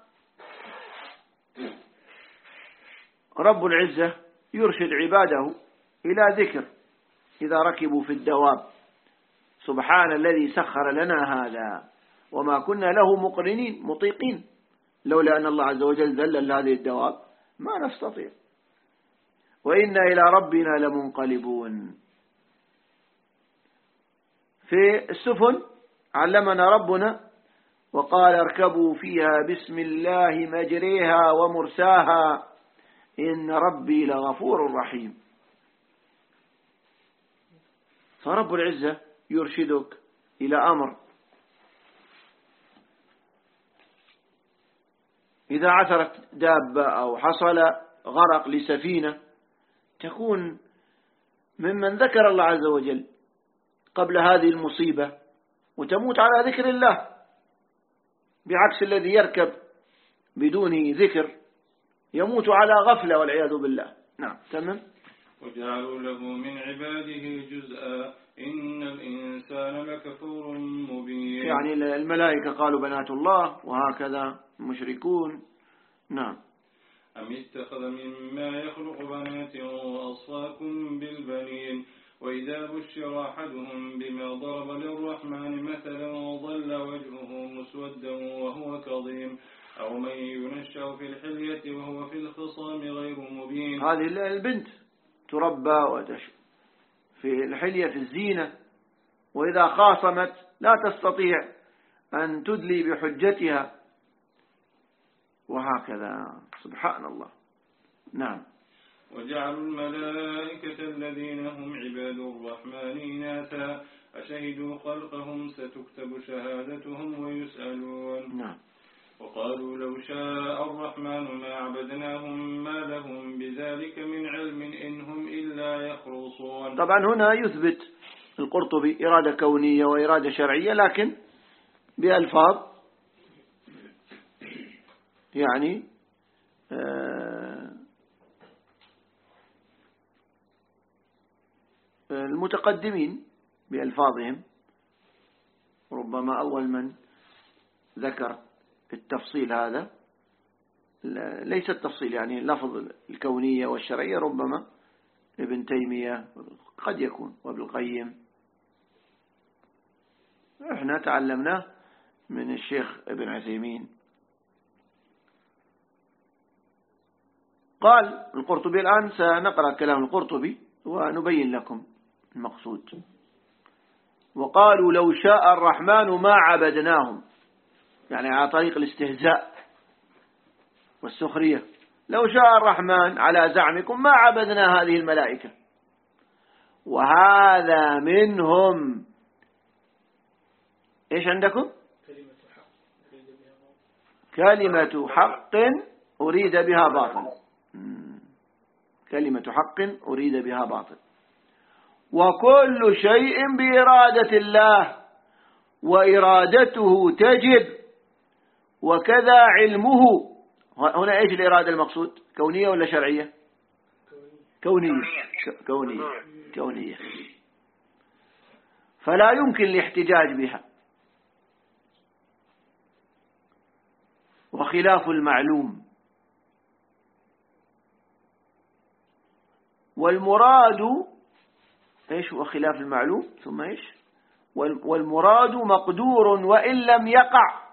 رب العزة يرشد عباده إلى ذكر إذا ركبوا في الدواب: سبحان الذي سخر لنا هذا وما كنا له مقرنين مطيقين، لولا أن الله عز وجل ذلل هذه الدواب ما نستطيع. وإنا إلى ربنا لمنقلبون. في السفن علمنا ربنا وقال: اركبوا فيها بسم الله مجريها ومرساها إن ربي لغفور رحيم. فرب العزة يرشدك إلى أمر إذا عثرت دابة أو حصل غرق لسفينة تكون ممن ذكر الله عز وجل قبل هذه المصيبة وتموت على ذكر الله، بعكس الذي يركب بدون ذكر يموت على غفلة والعياذ بالله. نعم تمام. وجعلوا له من عباده جزءا إن الإنسان لكفور مبين. يعني الملائكة قالوا بنات الله وهكذا المشركون. نعم. أم اتخذ مما يخلق بنات وأصفاكم بالبنين وإذا بشر أحدهم بما ضرب للرحمن مثلا ظل وجهه مسودا وهو كظيم أو من ينشأ في الحلية وهو في الخصام غير مبين. هذه البنت تربى وتش في الحلية في الزينة، وإذا خاصمت لا تستطيع أن تدلي بحجتها وهكذا. سبحان الله. نعم. وجعلوا الملائكة الذين هم عباد الرحمن إناثا أشهدوا خلقهم ستكتب شهادتهم ويسألون. نعم. وقالوا لو شاء الرحمن ما عبدناهم ما لهم بذلك من علم إنهم إلا يخرصون. طبعا هنا يثبت القرطبي إرادة كونية وإرادة شرعية، لكن بألفاظ يعني المتقدمين بألفاظهم، ربما أول من ذكر التفصيل هذا ليس التفصيل يعني لفظ الكونية والشرعية، ربما ابن تيمية قد يكون وابن القيم. احنا تعلمناه من الشيخ ابن عثيمين. قال القرطبي، الآن سنقرأ كلام القرطبي ونبين لكم المقصود. وقالوا لو شاء الرحمن ما عبدناهم، يعني على طريق الاستهزاء والسخرية. لو شاء الرحمن على زعمكم ما عبدنا هذه الملائكة. وهذا منهم إيش عندكم؟ كلمة حق أريد بها باطل. كلمة حق أريد بها باطل. وكل شيء بإرادة الله وإرادته تجب وكذا علمه. هنا إيش الإرادة المقصود؟ كونية ولا شرعية؟ كونية. كونية كونية فلا يمكن الاحتجاج بها. وخلاف المعلوم. والمراد إيش هو خلاف المعلوم؟ ثم إيش؟ والمراد مقدور وإن لم يقع.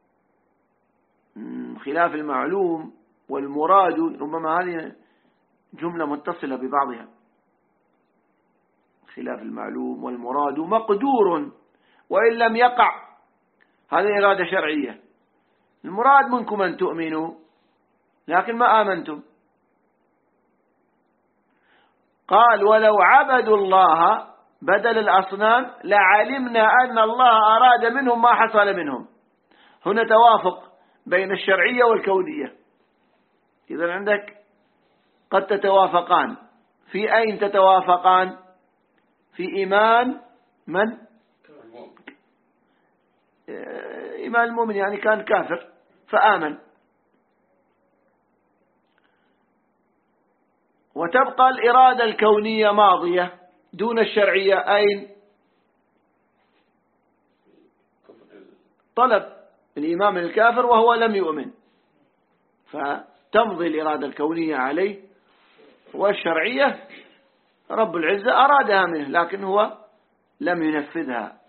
خلاف المعلوم والمراد ربما هذه جملة متصلة ببعضها. خلاف المعلوم والمراد مقدور وإن لم يقع، هذه إرادة شرعية. المراد منكم أن تؤمنوا لكن ما آمنتم، قال ولو عبدوا الله بدل الأصنام لعلمنا أن الله أراد منهم ما حصل منهم. هنا توافق بين الشرعية والكونية. إذن عندك قد تتوافقان. في أين تتوافقان؟ في إيمان من؟ إيمان المؤمن، يعني كان كافر فآمن. وتبقى الإرادة الكونية ماضية دون الشرعية. أين؟ طلب الإيمان من الكافر وهو لم يؤمن، فتمضي الإرادة الكونية عليه، والشرعية رب العزة أرادها منه لكن هو لم ينفذها.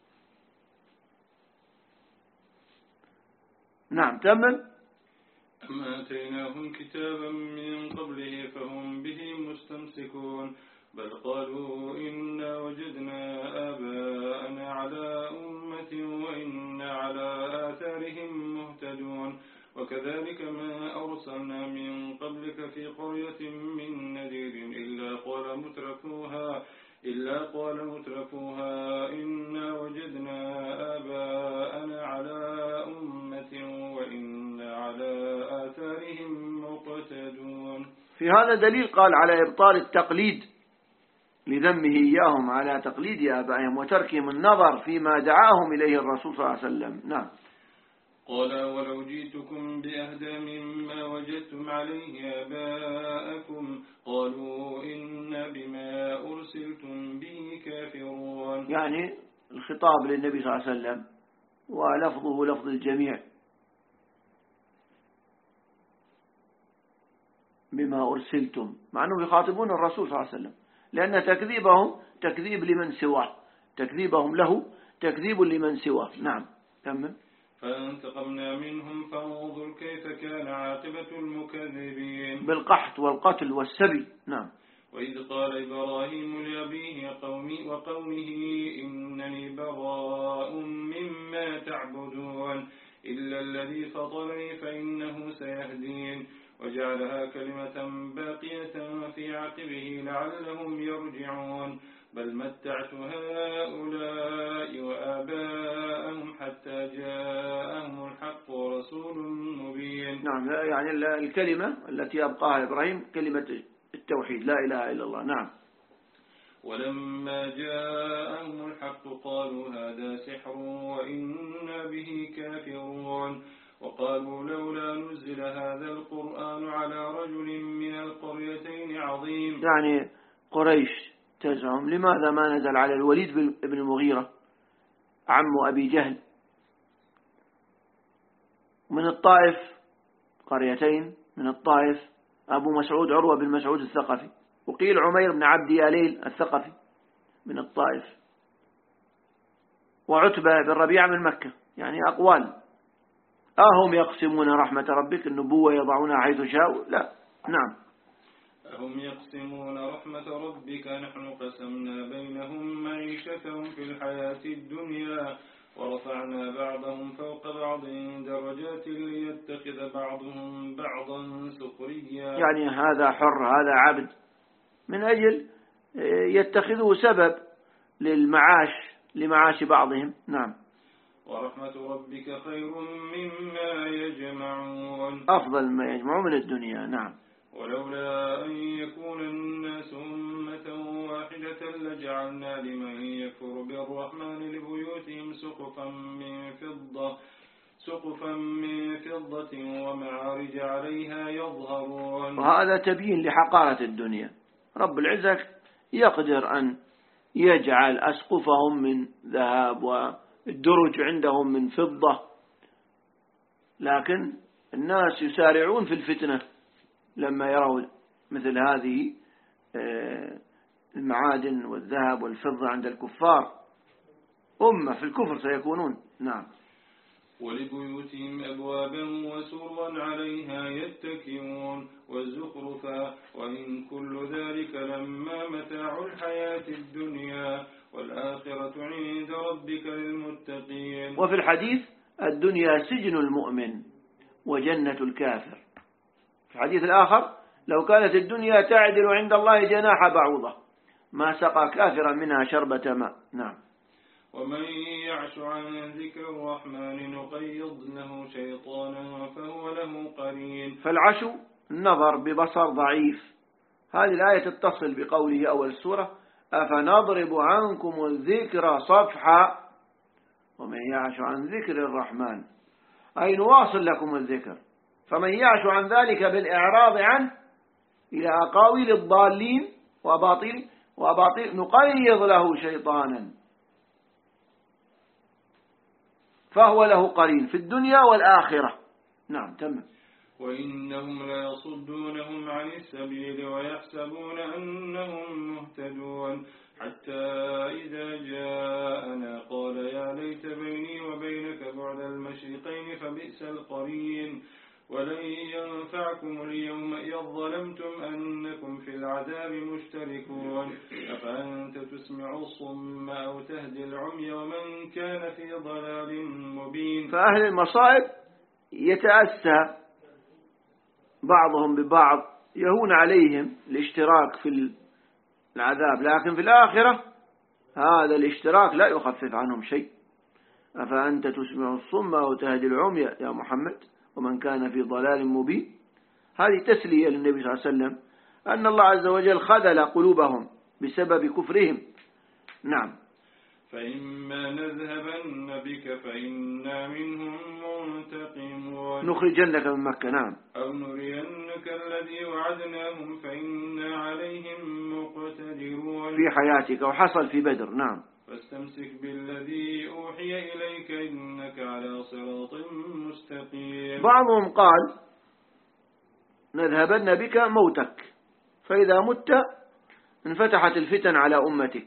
نعم تمام. أم آتيناهم كتابا من قبله فهم به مستمسكون بل قالوا إنا وجدنا آباءنا على أمة وإنا على آثارهم مهتدون وكذلك ما أرسلنا من قبلك في قرية من نذير إلا قال مترفوها إلا قال مترفوها إنا وجدنا آباءنا على أمة وإنا على آثارهم مقتدون. في هذا دليل قال على إبطال التقليد لذمه إياهم على تقليد آبائهم وتركهم النظر فيما دعاهم إليه الرسول صلى الله عليه وسلم. نعم. قال ولو جئتكم بأهدى مما وجدتم عليه آباءكم قالوا إنا بما أرسلتم به كافرون. يعني الخطاب للنبي صلى الله عليه وسلم ولفظه لفظ الجميع، بما أرسلتم، مع أنهم يخاطبون الرسول صلى الله عليه وسلم، لأن تكذيبهم تكذيب لمن سواه، تكذيبهم له تكذيب لمن سواه. نعم تمام. فانتقمنا منهم فانظر كيف كان عاقبة المكذبين. بالقحط والقتل والسبي. نعم. وإذ قال إبراهيم لأبيه قومي وقومه إنني براء مما تعبدون إلا الذي فطرني فإنه سيهدين وجعلها كلمة باقية في عقبه لعلهم يرجعون بل متعت هؤلاء وآباءهم حتى جاءهم الحق ورسول مبين. نعم، يعني الكلمة التي أبقاها إبراهيم كلمة التوحيد لا إله إلا الله. نعم. ولما جاءهم الحق قالوا هذا سحر وإنا به كافرون وقالوا لولا نزل هذا القرآن على رجل من القريتين عظيم. يعني قريش تزعم لماذا ما نزل على الوليد بن المغيرة عم أبي جهل من الطائف، قريتين من الطائف، أبو مسعود عروة بن مسعود الثقفي، وقيل عمير بن عبد ياليل الثقفي من الطائف، وعتبة بن ربيعة من مكة. يعني أقوال. أهم يقسمون رحمة ربك النبوة يضعونها حيث شاءوا؟ لا. نعم. أهم يقسمون رحمة ربك نحن قسمنا بينهم معيشتهم في الحياة الدنيا ورفعنا بعضهم فوق بعض درجات ليتخذ بعضهم بعضا سخريا. يعني هذا حر هذا عبد، من أجل يتخذه سبب للمعاش لمعاش بعضهم. نعم. ورحمة ربك خير مما يجمعون، أفضل ما يجمعون من الدنيا. نعم. ولولا أن يكون الناس أمة واحدة لجعلنا لمن يكفر بالرحمن لبيوتهم سقفا من فضة سقفا من فضة ومعارج عليها يظهرون. وهذا تبيين لحقارة الدنيا. رب العزة يقدر أن يجعل أسقفهم من ذهب والدرج عندهم من فضة، لكن الناس يسارعون في الفتنة لما يروا مثل هذه المعادن والذهب والفضة عند الكفار. أمة في الكفر سيكونون. نعم. ولبيوتهم أبوابا وسرا عليها يتكئون والزخرفا وإن كل ذلك لما متاع الحياة الدنيا والآخرة عند ربك للمتقين. وفي الحديث الدنيا سجن المؤمن وجنة الكافر. في الحديث الآخر لو كانت الدنيا تعدل عند الله جناح بعوضة ما سقى كافرا منها شربة ماء. نعم. ومن يعش عن ذكر الرحمن نقيض له شيطانا فهو له قرين. فالعشو النظر ببصر ضعيف. هذه الآية تتصل بقوله أول السورة أفنضرب عنكم الذكر صفحا ومن يعش عن ذكر الرحمن أي نواصل لكم الذكر. فمن يعش عن ذلك بالإعراض عنه إلى أقاويل الضالين وأباطيل وأباطيل نقيض له شيطانا فهو له قرين في الدنيا والآخرة. نعم تمام. وإنهم ليصدونهم عن السبيل ويحسبون أنهم مهتدون حتى إذا جاءنا قال يا ليت بيني وبينك بعد المشرقين فبئس القرين ولن ينفعكم اليوم إذ ظلمتم أنكم في العذاب مشتركون أفأنت تسمع الصم أو تهدي العمي ومن كان في ضلال مبين. فأهل المصائب يتأسى بعضهم ببعض يهون عليهم الاشتراك في العذاب لكن في الآخرة هذا الاشتراك لا يخفف عنهم شيء. أفأنت تسمع الصم أو تهدي العمي يا محمد ومن كان في ضلال مبين. هذه تسلية للنبي صلى الله عليه وسلم أن الله عز وجل خذل قلوبهم بسبب كفرهم. نعم. فإما نذهبن بك فإنا منهم منتقمون نخرجنك من مكة. نعم. أو نرينك الذي وعدناهم فإنا عليهم مقتدرون في حياتك وحصل في بدر. نعم. فاستمسك بالذي أوحي إليك إنك على صراط مستقيم. بعضهم قال نذهبن بك موتك فإذا مت انفتحت الفتن على أمتك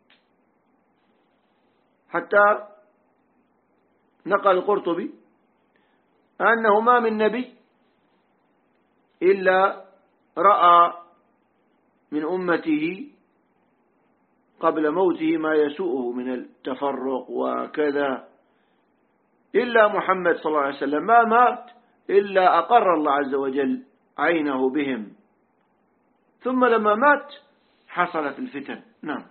حتى نقل القرطبي أنه ما من نبي إلا رأى من أمته قبل موته ما يسوءه من التفرق وكذا إلا محمد صلى الله عليه وسلم ما مات إلا أقر الله عز وجل عينه بهم ثم لما مات حصلت الفتن. نعم.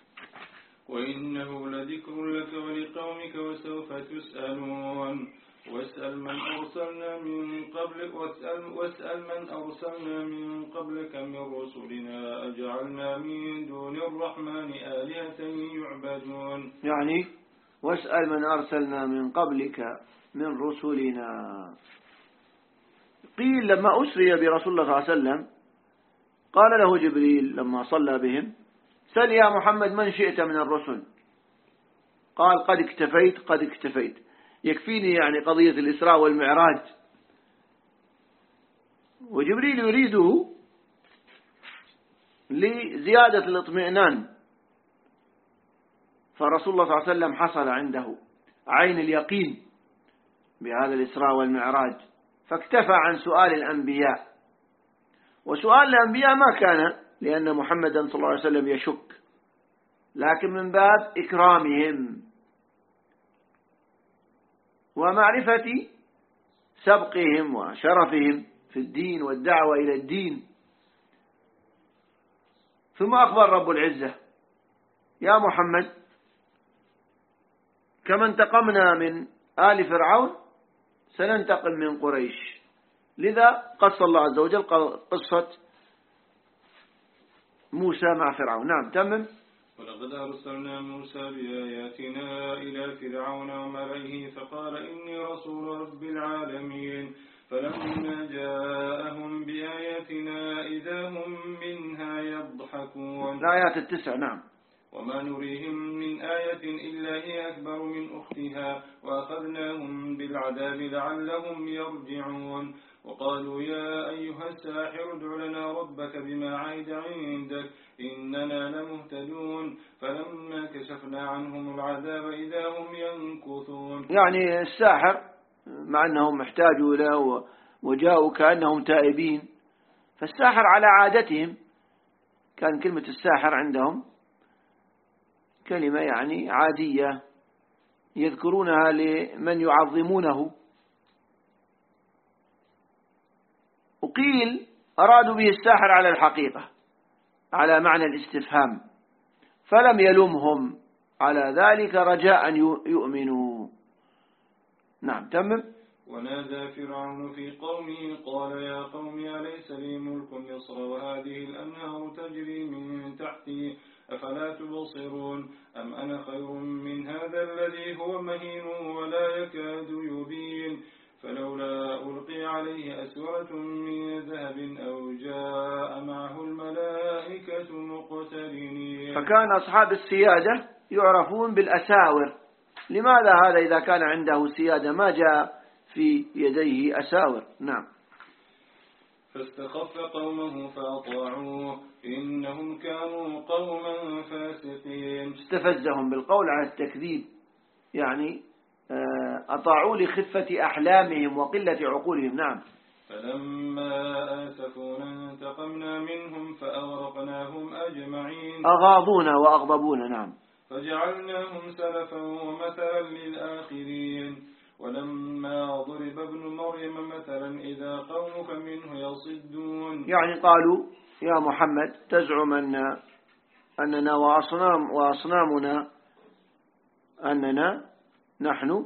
وإنه لذكر لك ولقومك وسوف تسألون واسأل من أرسلنا من قبلك واسأل, واسأل من أرسلنا من قبلك من رسلنا أجعلنا من دون الرحمن آلهة يعبدون. يعني واسأل من أرسلنا من قبلك من رسلنا. قيل لما أسري برسول الله صلى الله عليه وسلم قال له جبريل لما صلى بهم سل يا محمد من شئت من الرسل قال قد اكتفيت قد اكتفيت يكفيني يعني قضية الإسراء والمعراج. وجبريل يريده لزيادة الاطمئنان فرسول الله صلى الله عليه وسلم حصل عنده عين اليقين بهذا الإسراء والمعراج فاكتفى عن سؤال الأنبياء. وسؤال الأنبياء ما كان لأن محمدا صلى الله عليه وسلم يشك لكن من باب إكرامهم ومعرفة سبقهم وشرفهم في الدين والدعوة إلى الدين. ثم أخبر رب العزة يا محمد كما انتقمنا من آل فرعون سننتقم من قريش. لذا قص الله عز وجل قصة موسى مع فرعون. نعم تمم. ولقد أرسلنا موسى بآياتنا إلى فرعون وملئه فقال إني رسول رب العالمين فلما جاءهم بآياتنا إذا هم منها يضحكون. الآيات التسع. نعم. وما نريهم من آية إلا هي أكبر من أختها وأخذناهم بالعذاب لعلهم يرجعون. وقالوا يا أيها الساحر ادع لنا ربك بما عهد عندك إننا لمهتدون فلما كشفنا عنهم العذاب إذا هم ينكثون. يعني الساحر مع أنهم احتاجوا له وجاءوا كأنهم تائبين فالساحر على عادتهم كان كلمة الساحر عندهم كلمة يعني عادية يذكرونها لمن يعظمونه. وقيل أرادوا به الساحر على الحقيقة، على معنى الاستفهام، فلم يلمهم على ذلك رجاء أن يؤمنوا. نعم تمم. ونادى فرعون في قومه قال يا قوم أليس لي ملك مصر وهذه الأنهار تجري من تحتي أفلا تبصرون أم أنا خير من هذا الذي هو مهين ولا يكاد يبين فلولا ألقي عليه أسورة من ذهب أو جاء معه الملائكة مقترنين. فكان أصحاب السيادة يعرفون بالأساور. لماذا هذا إذا كان عنده سيادة ما جاء في يديه أساور؟ نعم. فاستخف قومه فأطاعوه إنهم كانوا قوما فاسقين. استفزهم بالقول على التكذيب، يعني أطاعوا لخفة أحلامهم وقلة عقولهم. نعم. فلما آسفونا انتقمنا منهم فأغرقناهم أجمعين. أغاضونا وأغضبونا. نعم. فجعلناهم سلفا ومثلا للآخرين ولما ضرب ابن مريم مثلا إذا قومك منه يصدون. يعني قالوا يا محمد تزعم أن أننا وأصنام وأصنامنا أننا نحن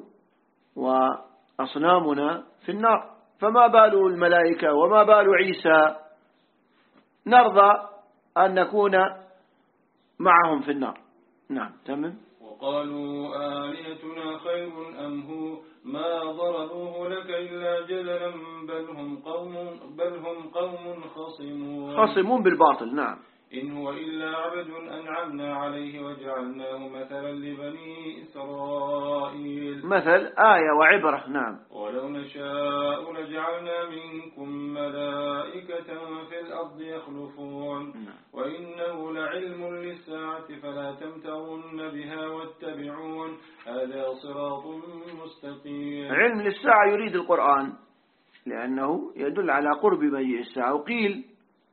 وأصنامنا في النار، فما بال الملائكة وما بال عيسى نرضى أن نكون معهم في النار. نعم تمام. وقالوا آلهتنا خير أم هو ما ضربوه لك إلا جدلا بل هم قوم بل هم قوم خصمون. خصمون بالباطل. نعم. إن هو إلا عبد أنعمنا عليه وجعلناه مثلا لبني إسرائيل. مثل آية وعبرة. نعم. ولو نشاء لجعلنا منكم ملائكة في الأرض يخلفون. نعم. وإنه لعلم للساعة فلا تمترن بها واتبعون هذا صراط مستقيم. علم للساعة يريد القرآن لأنه يدل على قرب مجيء الساعة، وقيل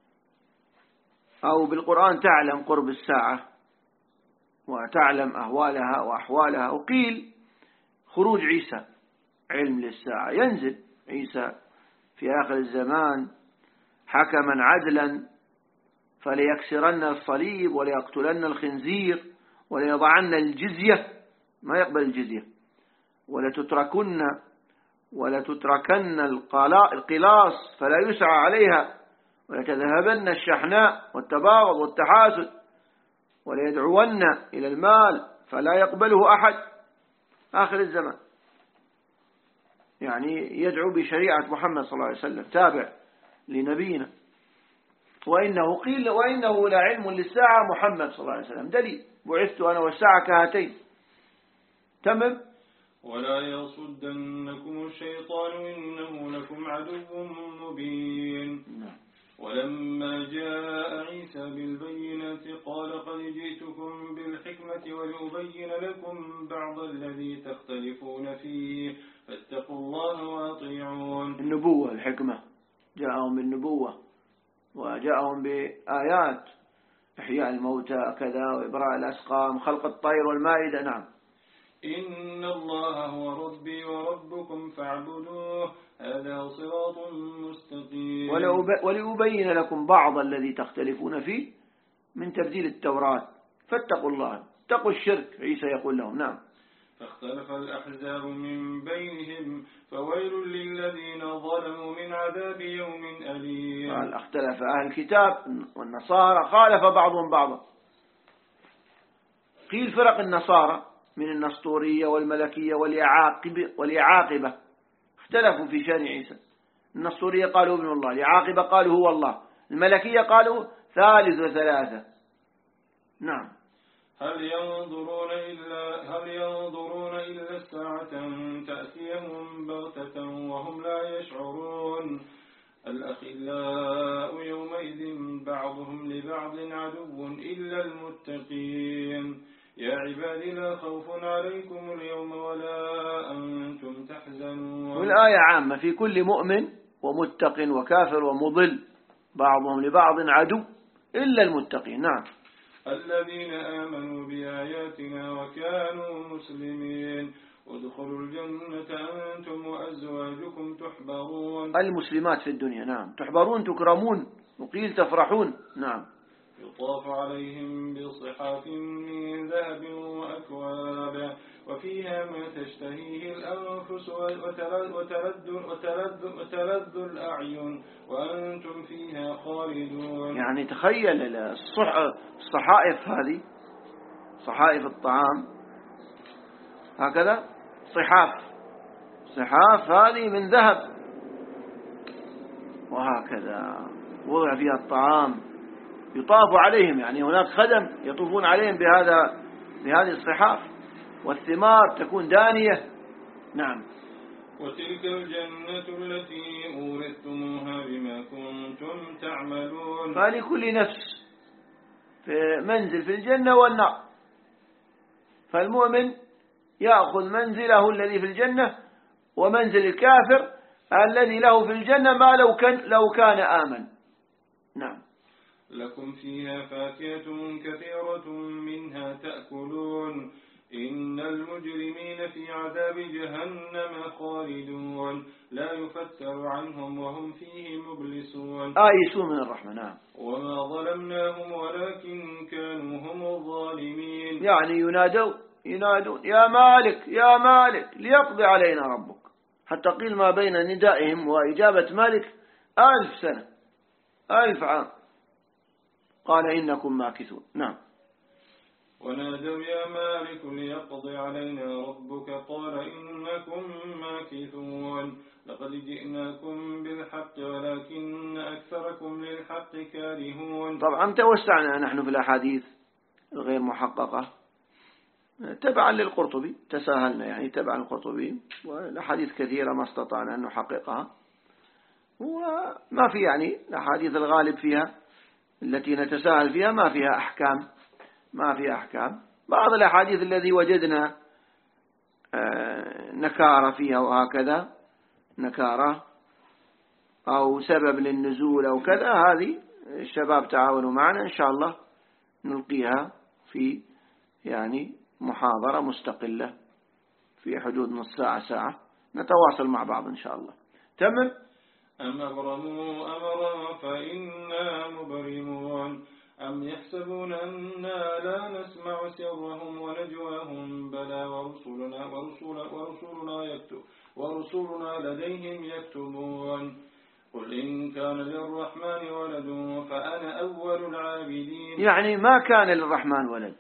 أو بالقرآن تعلم قرب الساعة وتعلم أهوالها وأحوالها، وقيل خروج عيسى علم للساعة، ينزل عيسى في آخر الزمان حكما عدلا فليكسرن الصليب وليقتلن الخنزير وليضعن الجزية، ما يقبل الجزية، ولتتركن ولتتركن القلاص فلا يسعى عليها ولتذهبن الشحناء والتباغض والتحاسد وليدعون إلى المال فلا يقبله أحد. آخر الزمان يعني يدعو بشريعة محمد صلى الله عليه وسلم تابع لنبينا. وإنه قيل وإنه لعلم للساعة محمد صلى الله عليه وسلم دليل بعثت أنا والساعة كهاتين. تمام. ولا يصدنكم الشيطان إنه لكم عدو مبين. ولما جاء عيسى بالبينات قال قد جئتكم بالحكمة ولأبين لكم بعض الذي تختلفون فيه فاتقوا الله وأطيعون. النبوة الحكمة جاءهم بالنبوة وجاءهم بآيات إحياء الموتى كذا وإبراء الأسقام خلق الطير والمائدة. نعم. إن الله هو ربي وربكم فاعبدوه هذا صراط مستقيم. ولأبين لكم بعض الذي تختلفون فيه من تبديل التوراة فاتقوا الله اتقوا الشرك عيسى يقول لهم. نعم. فاختلف الأحزاب من بينهم فويل للذين ظلموا من عذاب يوم أليم. قال اختلف أهل الكتاب والنصارى خالف بعضهم بعضا. قيل فرق النصارى من النسطورية والملكية واليعاقبة واليعاقبة اختلفوا في شأن عيسى. النسطورية قالوا ابن الله، اليعاقبة قالوا هو الله، الملكية قالوا ثالث وثلاثة. نعم. هل ينظرون إلا هل ينظرون إلا الساعة تأتيهم بغتة وهم لا يشعرون الأخلاء يومئذ بعضهم لبعض عدو إلا المتقين. يا عبادي لا خوف عليكم اليوم ولا أنتم تحزنون. والآية عامة في كل مؤمن ومتق وكافر ومضل بعضهم لبعض عدو إلا المتقين. نعم. الذين آمنوا بآياتنا وكانوا مسلمين ادخلوا الجنة أنتم وأزواجكم تحبرون. المسلمات في الدنيا نعم، تحبرون تكرمون، وقيل تفرحون. نعم. يطاف عليهم بصحاف من ذهب وأكواب وفيها ما تشتهيه الأنفس وتلذ, وتلذ, وتلذ, وتلذ الأعين وأنتم فيها خالدون. يعني تخيل الصح... الصحائف هذه، صحائف الطعام هكذا، صحاف صحاف هذه من ذهب، وهكذا وضع فيها الطعام، يطاف عليهم، يعني هناك خدم يطوفون عليهم بهذا بهذه الصحاف، والثمار تكون دانية. نعم. وتلك الجنة التي أورثتموها بما كنتم تعملون. فلكل نفس في منزل في الجنة والنار، فالمؤمن يأخذ منزله الذي في الجنة، ومنزل الكافر الذي له في الجنة ما لو كان لو كان آمن. نعم. لكم فيها فاكهة كثيرة منها تأكلون إن المجرمين في عذاب جهنم خالدون لا يفتر عنهم وهم فيه مبلسون. آيسون من الرحمة. نعم. وما ظلمناهم ولكن كانوا هم الظالمين. يعني ينادوا ينادون يا مالك يا مالك ليقضي علينا ربك، حتى قيل ما بين ندائهم وإجابة مالك ألف سنة، ألف عام. قال إنكم ماكثون. نعم. ونادوا يا مالك ليقضي علينا ربك قال إنكم ماكثون لقد جئناكم بالحق ولكن أكثركم للحق كارهون. طبعا توسعنا نحن في الأحاديث الغير محققة تبعا للقرطبي، تساهلنا يعني تبعا للقرطبي، والأحاديث كثيرة ما استطعنا أن نحققها، وما في يعني الأحاديث الغالب فيها التي نتساهل فيها ما فيها أحكام، ما فيها أحكام. بعض الأحاديث الذي وجدنا نكارة فيها وهكذا، نكارة أو سبب للنزول أو كذا، هذه الشباب تعاونوا معنا إن شاء الله نلقيها في يعني محاضرة مستقلة في حدود نص ساعة ساعة، نتواصل مع بعض إن شاء الله. تمام. أم أبرموا أمرا فإنا مبرمون أم يحسبون أننا لا نسمع سرهم ونجواهم بلى ورسلنا ورسول ورسلنا يكتب ورسلنا لديهم يكتبون قل إن كان للرحمن ولد فأنا أول العابدين. يعني ما كان للرحمن ولد،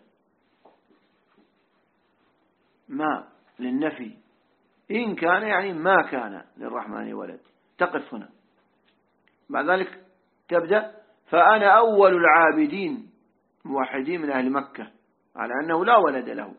ما للنفي، إن كان يعني ما كان للرحمن ولد. تقف هنا، بعد ذلك تبدأ فأنا أول العابدين موحدين من أهل مكة على أنه لا ولد له،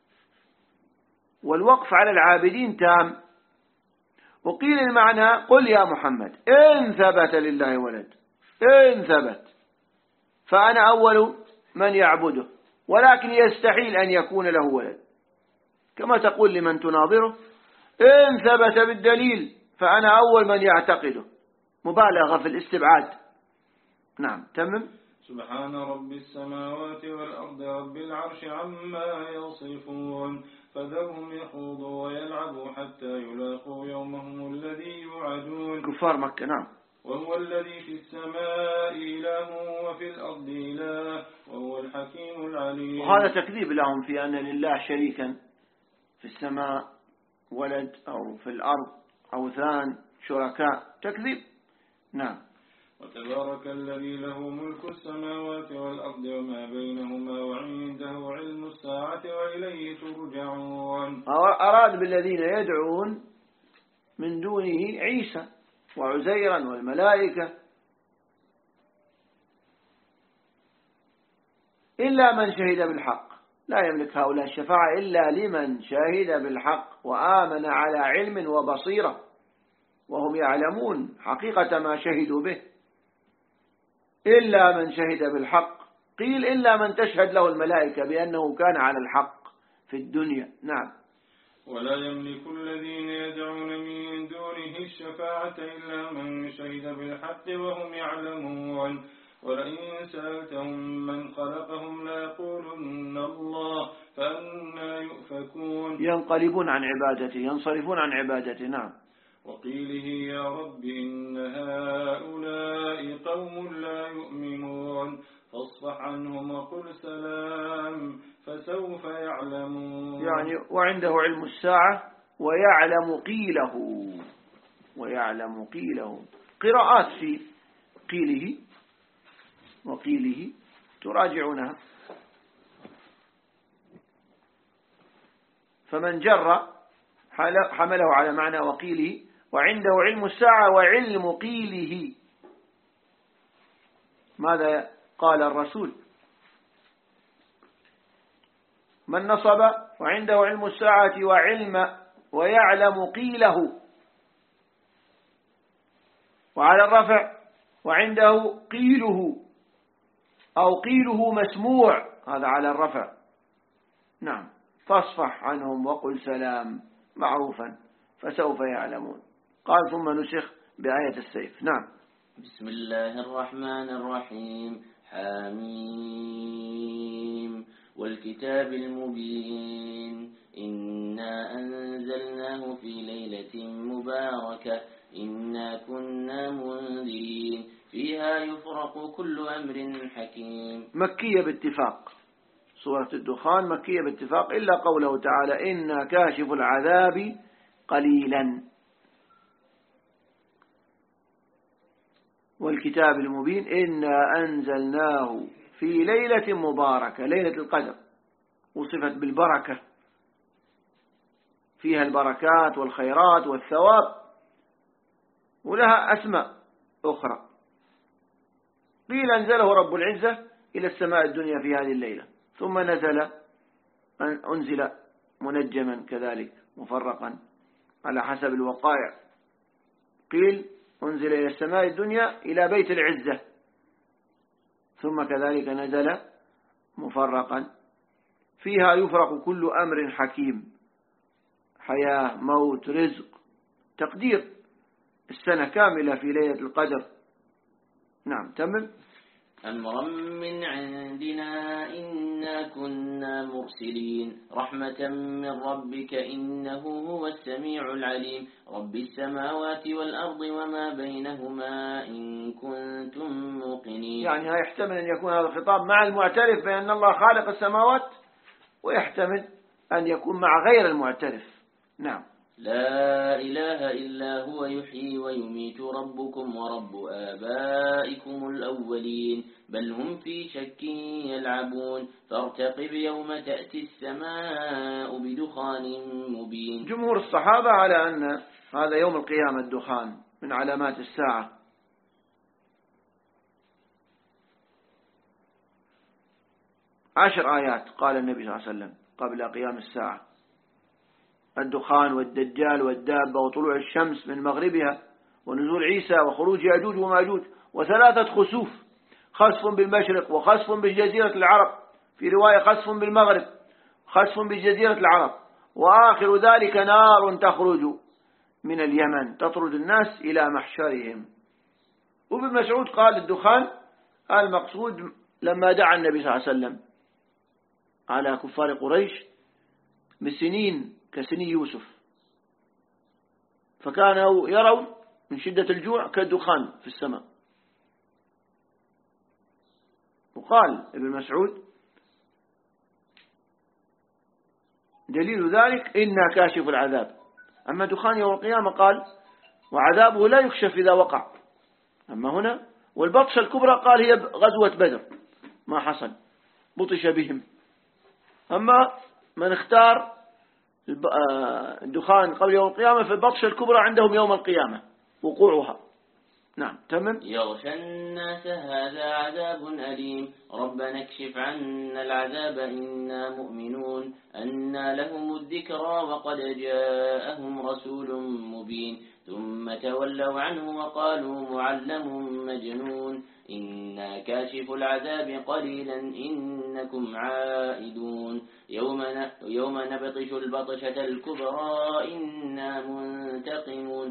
والوقف على العابدين تام. وقيل المعنى قل يا محمد إن ثبت لله ولد، إن ثبت فأنا أول من يعبده، ولكن يستحيل أن يكون له ولد، كما تقول لمن تناظره إن ثبت بالدليل فأنا أول من يعتقده، مبالغة في الاستبعاد. نعم. تمام. سبحان رب السماوات والأرض رب العرش عما يصفون فذرهم يخوضوا ويلعبوا حتى يلاقوا يومهم الذي يوعدون. كفار مكة. نعم. وهو الذي في السماء إله وفي الأرض إله وهو الحكيم العليم. وهذا تكذيب لهم في أن لله شريكا في السماء ولد أو في الأرض أوثان شركاء، تكذيب. نعم. وتبارك الذي له ملك السماوات والأرض وما بينهما وعنده علم الساعة وإليه ترجعون. أراد بالذين يدعون من دونه عيسى وعزيرا والملائكة، إلا من شهد بالحق، لا يملك هؤلاء الشفاعة إلا لمن شهد بالحق وآمن على علم وبصيرة وهم يعلمون حقيقة ما شهدوا به، إلا من شهد بالحق. قيل إلا من تشهد له الملائكة بأنه كان على الحق في الدنيا. نعم. ولا يملك الذين يدعون من دونه الشفاعة إلا من شهد بالحق وهم يعلمون ولئن سألتهم من خلقهم ليقولن الله فأنا يؤفكون. ينقلبون عن عبادته، ينصرفون عن عبادته. نعم. وقيله يا رب إن هؤلاء قوم لا يؤمنون فاصفح عنهم وقل سلام فسوف يعلمون. يعني وعنده علم الساعة ويعلم قيله، ويعلم قيله. قراءات في قيله وقيله تراجعونها. فمن جر حمله على معنى وقيله، وعنده علم الساعة وعلم قيله. ماذا قال الرسول؟ من نصب وعنده علم الساعة وعلم ويعلم قيله، وعلى الرفع وعنده قيله أو قيله مسموع، هذا على الرفع. نعم. فاصفح عنهم وقل سلام معروفا فسوف يعلمون. قال ثم نسخ بآية السيف. نعم. بسم الله الرحمن الرحيم. حميم والكتاب المبين إنا أنزلناه في ليلة مباركة إنا كنا منذرين فيها يفرق كل أمر حكيم. مكية باتفاق. سورة الدخان مكية باتفاق إلا قوله تعالى إنا كاشف العذاب قليلا. والكتاب المبين إنا أنزلناه في ليلة مباركة، ليلة القدر وصفت بالبركة، فيها البركات والخيرات والثواب، ولها أسماء أخرى. قيل أنزله رب العزة إلى السماء الدنيا في هذه الليلة، ثم نزل أنزل منجما كذلك مفرقا على حسب الوقائع. قيل أنزل إلى السماء الدنيا إلى بيت العزة، ثم كذلك نزل مفرقا. فيها يفرق كل أمر حكيم، حياة موت رزق تقدير السنة كاملة في ليلة القدر. نعم. تمام. أمرا من عندنا إنا كنا مرسلين رحمة من ربك إنه هو السميع العليم رب السماوات والأرض وما بينهما إن كنتم موقنين. يعني يحتمل أن يكون هذا الخطاب مع المعترف بأن الله خالق السماوات، ويحتمل أن يكون مع غير المعترف. نعم. لا إله إلا هو يحيي ويميت ربكم ورب آبائكم الأولين بل هم في شك يلعبون فارتقب يوم تأتي السماء بدخان مبين. جمهور الصحابة على أن هذا يوم القيامة الدخان من علامات الساعة. عشر آيات قال النبي صلى الله عليه وسلم قبل قيام الساعة: الدخان والدجال والدابة وطلوع الشمس من مغربها ونزول عيسى وخروج يأجوج وماجوج وثلاثة خسوف، خسف بالمشرق وخسف بجزيرة العرب، في رواية خسف بالمغرب، خسف بجزيرة العرب، وآخر ذلك نار تخرج من اليمن تطرد الناس إلى محشرهم. وابن مسعود قال الدخان المقصود لما دعا النبي صلى الله عليه وسلم على كفار قريش بسنين كسني يوسف، فكانوا يرون من شدة الجوع كالدخان في السماء. وقال ابن مسعود دليل ذلك إنا كاشف العذاب. أما دخان يوم القيامة قال وعذابه لا يكشف إذا وقع. أما هنا والبطشة الكبرى قال هي غزوة بدر ما حصل بطش بهم. أما من اختار الدخان قبل يوم القيامة فالبطشة الكبرى عندهم يوم القيامة وقوعها. نعم. تمام. يغشى الناس هذا عذاب أليم ربنا اكشف عنا العذاب إنا مؤمنون أنى لهم الذكرى وقد جاءهم رسول مبين ثم تولوا عنه وقالوا معلم مجنون إنا كاشف العذاب قليلا إنكم عائدون يوم يوم نبطش البطشة الكبرى إنا منتقمون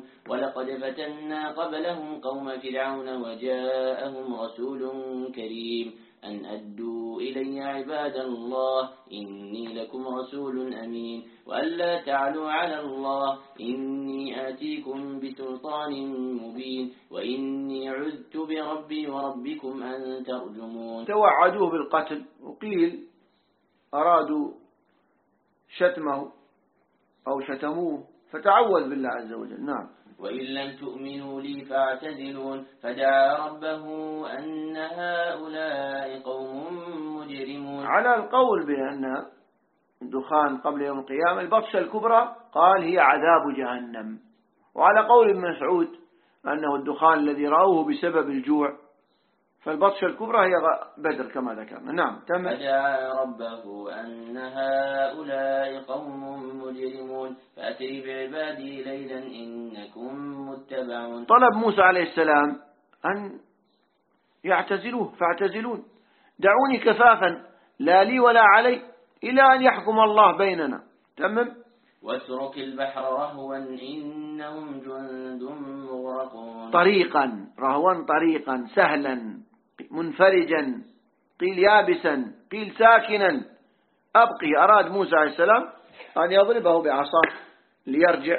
ولقد فتنا قبلهم قوم فرعون وجاءهم رسول كريم أن أدوا إلي عباد الله إني لكم رسول أمين وألا تعلوا على الله إني آتيكم بسلطان مبين وإني عذت بربي وربكم أن ترجمون. توعدوه بالقتل، وقيل أرادوا شتمه أو شتموه فتعوذ بالله عز وجل. نعم. وإن لم تؤمنوا لي فاعتزلون فدعا ربه أن هؤلاء قوم مجرمون. على القول بأن الدخان قبل يوم القيامة البطشة الكبرى قال هي عذاب جهنم، وعلى قول ابن مسعود أنه الدخان الذي رأوه بسبب الجوع، فالبطشة الكبرى هي بدر كما ذكرنا. نعم. تم. فدعا ربه أن هؤلاء قوم مجرمون فأتري بعبادي ليلا إنكم متبعون. طلب موسى عليه السلام أن يعتزلوه فاعتزلون، دعوني كفافا لا لي ولا علي إلى أن يحكم الله بيننا. تمام. واترك البحر رهوا إنهم جند مغرقون. طريقا رهوا، طريقا سهلا منفرجا، قيل يابسا قيل ساكنا. أبقي أراد موسى عليه السلام أن يضربه بعصاه ليرجع،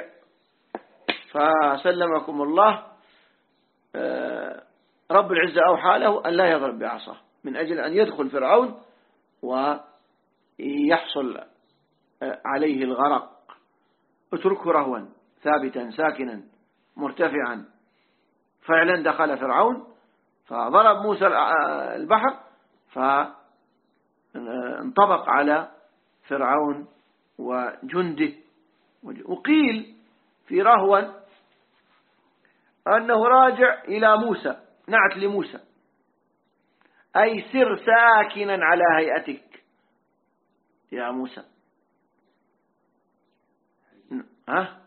فسلمكم الله رب العزة أوحى له أن لا يضرب بعصاه من أجل أن يدخل فرعون ويحصل عليه الغرق. اتركه رهوا ثابتا ساكنا مرتفعا. فعلا دخل فرعون فضرب موسى البحر فانطبق على فرعون وجنده. وقيل في رهوا أنه راجع إلى موسى، نعت لموسى، أي سر ساكنا على هيئتك يا موسى. ها؟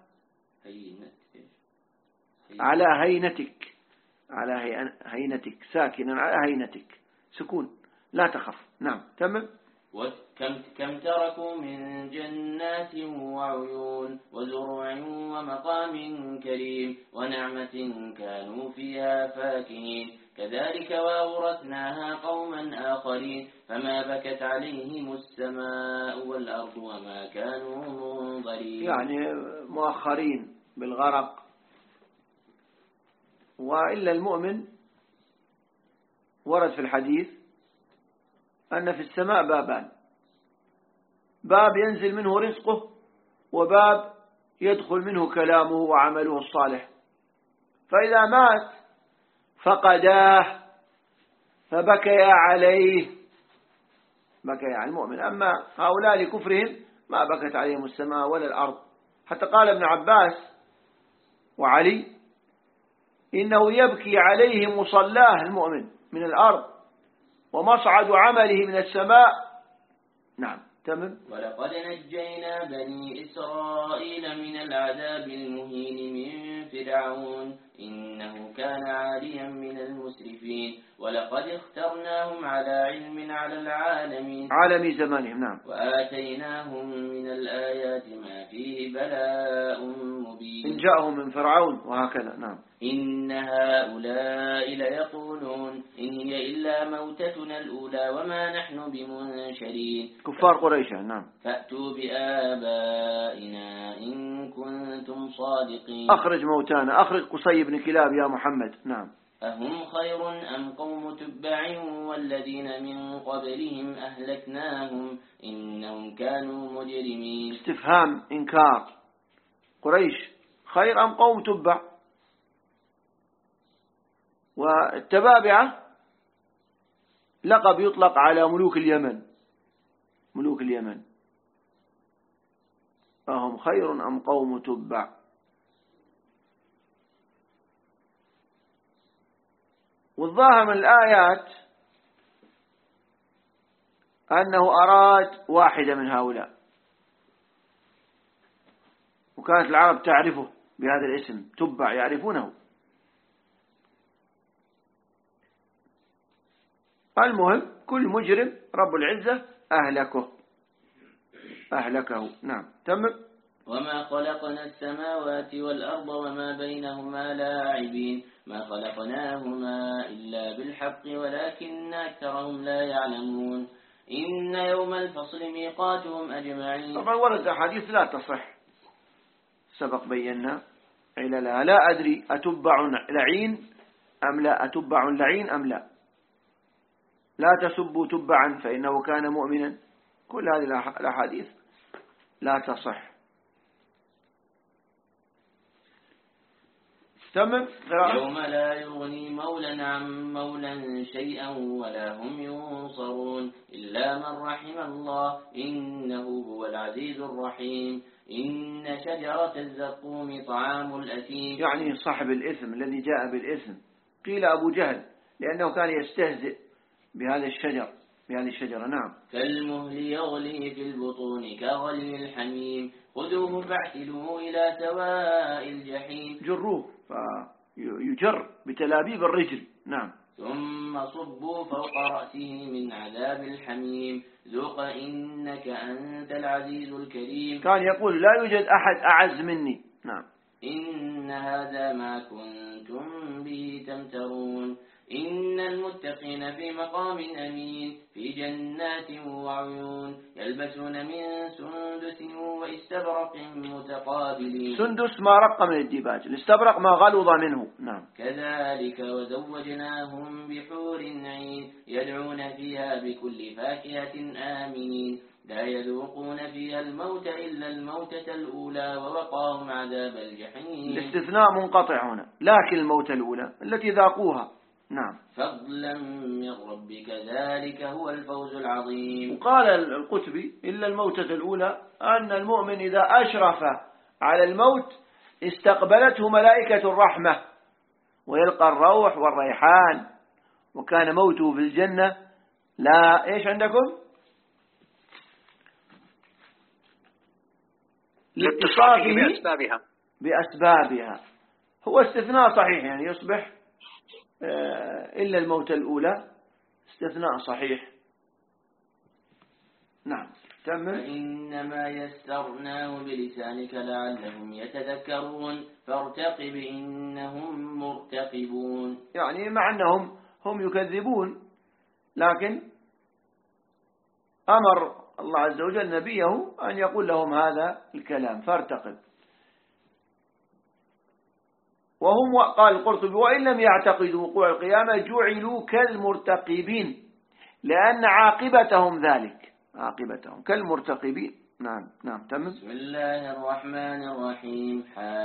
على هينتك، على هينتك، ساكنا على هينتك، سكون لا تخف. نعم. تمام. وكم كم تركوا من جنات وعيون وزروع ومقام كريم ونعمة كانوا فيها فاكهين كذلك وأورثناها قوما آخرين فما بكت عليهم السماء والأرض وما كانوا منظرين. يعني مؤخرين بالغرق. وإلا المؤمن ورد في الحديث أن في السماء بابان، باب ينزل منه رزقه وباب يدخل منه كلامه وعمله الصالح. فإذا مات فقداه فبكيا عليه، بكيا على المؤمن. أما هؤلاء لكفرهم ما بكت عليهم السماء ولا الأرض. حتى قال ابن عباس وعلي إنه يبكي عليه مصلاه المؤمن من الأرض ومصعد عمله من السماء. نعم. تمام. ولقد نجينا بني إسرائيل من العذاب المهين من فرعون إنه كان عاليا من المسرفين ولقد اخترناهم على علم على العالمين، عالمي زمانهم. نعم. وآتيناهم من الآيات ما فيه بلاء مبين. إن جاءهم من فرعون وهكذا. نعم. إن هؤلاء ليقولون إن هي إلا موتتنا الأولى وما نحن بمنشرين. كفار قريش. نعم. فأتوا بآبائنا إن كنتم صادقين. أخرج موتانا، أخرج قصي بن كلاب يا محمد. نعم. أهم خير أم قوم تبع والذين من قبلهم أهلكناهم إنهم كانوا مجرمين. استفهام إنكار. قريش خير أم قوم تبع؟ والتبابعة لقب يطلق على ملوك اليمن، ملوك اليمن. أهم خير أم قوم تبع؟ والظاهر من الآيات أنه أراد واحدة من هؤلاء، وكانت العرب تعرفه بهذا الاسم تبع، يعرفونه. المهم كل مجرم رب العزة أهلكه أهلكه. نعم. تمام. وما خلقنا السماوات والأرض وما بينهما لاعبين ما خلقناهما إلا بالحق ولكن أكثرهم لا يعلمون إن يوم الفصل ميقاتهم أجمعين. طبعا ورد أحاديث لا تصح سبق بينا عللها. لا أدري أتبع لعين أم لا، أتبع لعين أم لا. لا تسبوا تبعا فإنه كان مؤمنا. كل هذه الأحاديث لا تصح. تمام. يوم لا يغني مولا عن مولا شيئا ولا هم ينصرون إلا من رحم الله إنه هو العزيز الرحيم. إن شجرة الزقوم طعام الأثيم، يعني صاحب الإثم الذي جاء بالإثم. قيل أبو جهل لأنه كان يستهزئ بهذا الشجر بهذه الشجرة. نعم. كالمهل يغلي في البطون كغلي الحميم خذوه فاعتلوه إلى سواء الجحيم. جروه فيجر بتلابيب الرجل. نعم. ثم صبوا فوق رأسه من عذاب الحميم ذوق إنك أنت العزيز الكريم. كان يقول لا يوجد أحد أعز مني. نعم. إن هذا ما كنتم به تمترون. إن المتقين في مقام أمين في جنات وعيون يلبسون من سندس واستبرق متقابلين. سندس ما رق من الديباج، الاستبرق ما غلظ منه. نعم. كذلك وزوجناهم بحور عين يدعون فيها بكل فاكهة آمين لا يذوقون فيها الموت إلا الموتة الأولى ووقاهم عذاب الجحيم. الاستثناء منقطع هنا، لكن الموتة الأولى التي ذاقوها. نعم. فضلا من ربك ذلك هو الفوز العظيم. وقال القتبي إلا الموتة الأولى أن المؤمن إذا أشرف على الموت استقبلته ملائكة الرحمة ويلقى الروح والريحان وكان موته في الجنة. لا إيش عندكم؟ لاتصافه بأسبابها بأسبابها. هو استثناء صحيح، يعني يصبح إلا الموت الأولى استثناء صحيح. نعم. تمام. فإنما يسرناه بلسانك لعلهم يتذكرون فارتقب إنهم مرتقبون. يعني مع أنهم هم يكذبون لكن أمر الله عز وجل نبيه أن يقول لهم هذا الكلام فارتقب. وهم قال القرطبي وإن لم يعتقدوا وقوع القيامة جعلوا كالمرتقبين لأن عاقبتهم ذلك، عاقبتهم كالمرتقبين. نعم. نعم. تمام. بسم الله الرحمن الرحيم.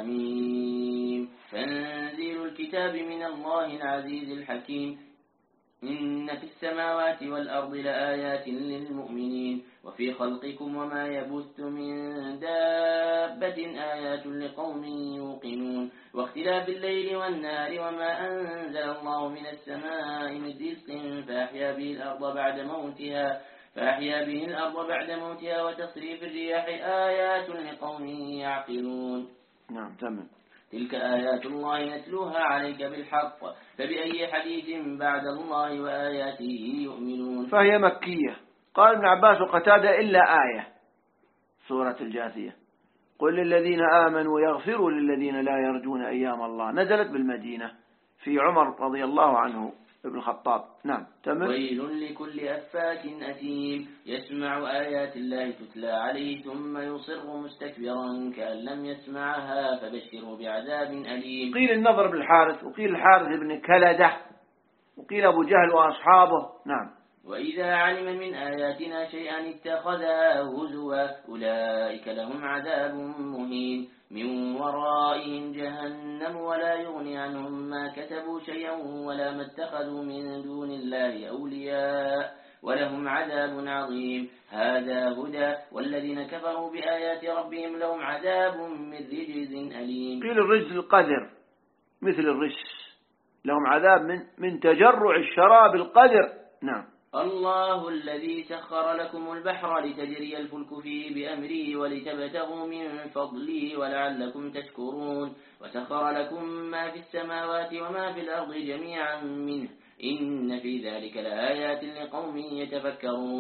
حميم تنزيل الكتاب من الله العزيز الحكيم. إن في السماوات والأرض لآيات للمؤمنين وفي خلقكم وما يبث من دابة آيات لقوم يوقنون واختلاف الليل والنهار وما أنزل الله من السماء من رزق فأحيا به الأرض بعد موتها فأحيا به الأرض بعد موتها وتصريف الرياح آيات لقوم يعقلون. نعم. تمام. تلك آيات الله نتلوها عليك بالحق فبأي حديث بعد الله وآياته يؤمنون. فهي مكية. قال ابن عباس وقتادة إلا آية سورة الجاثية قل للذين آمنوا يغفروا للذين لا يرجون أيام الله نزلت بالمدينة في عمر رضي الله عنه ابن الخطاب. نعم. تمام. ويل لكل أفاك أثيم يسمع آيات الله تتلى عليه ثم يصر مستكبرا كأن لم يسمعها فبشره بعذاب أليم. قيل النضر بن الحارث وقيل الحارث بن كلدة وقيل أبو جهل وأصحابه. نعم. وإذا علم من آياتنا شيئا اتخذها هزوا أولئك لهم عذاب مهين من ورائهم جهنم ولا يغني عنهم ما كتبوا شيئا ولا ما اتخذوا من دون الله أولياء ولهم عذاب عظيم. هذا هدى والذين كفروا بآيات ربهم لهم عذاب من رجز أليم. قيل الرجز القدر مثل الرجس لهم عذاب من من تجرع الشراب القدر. نعم. الله الذي سخر لكم البحر لتجري الفلك فيه بأمره ولتبتغوا من فضله ولعلكم تشكرون وسخر لكم ما في السماوات وما في الأرض جميعا منه إن في ذلك لآيات لقوم يتفكرون.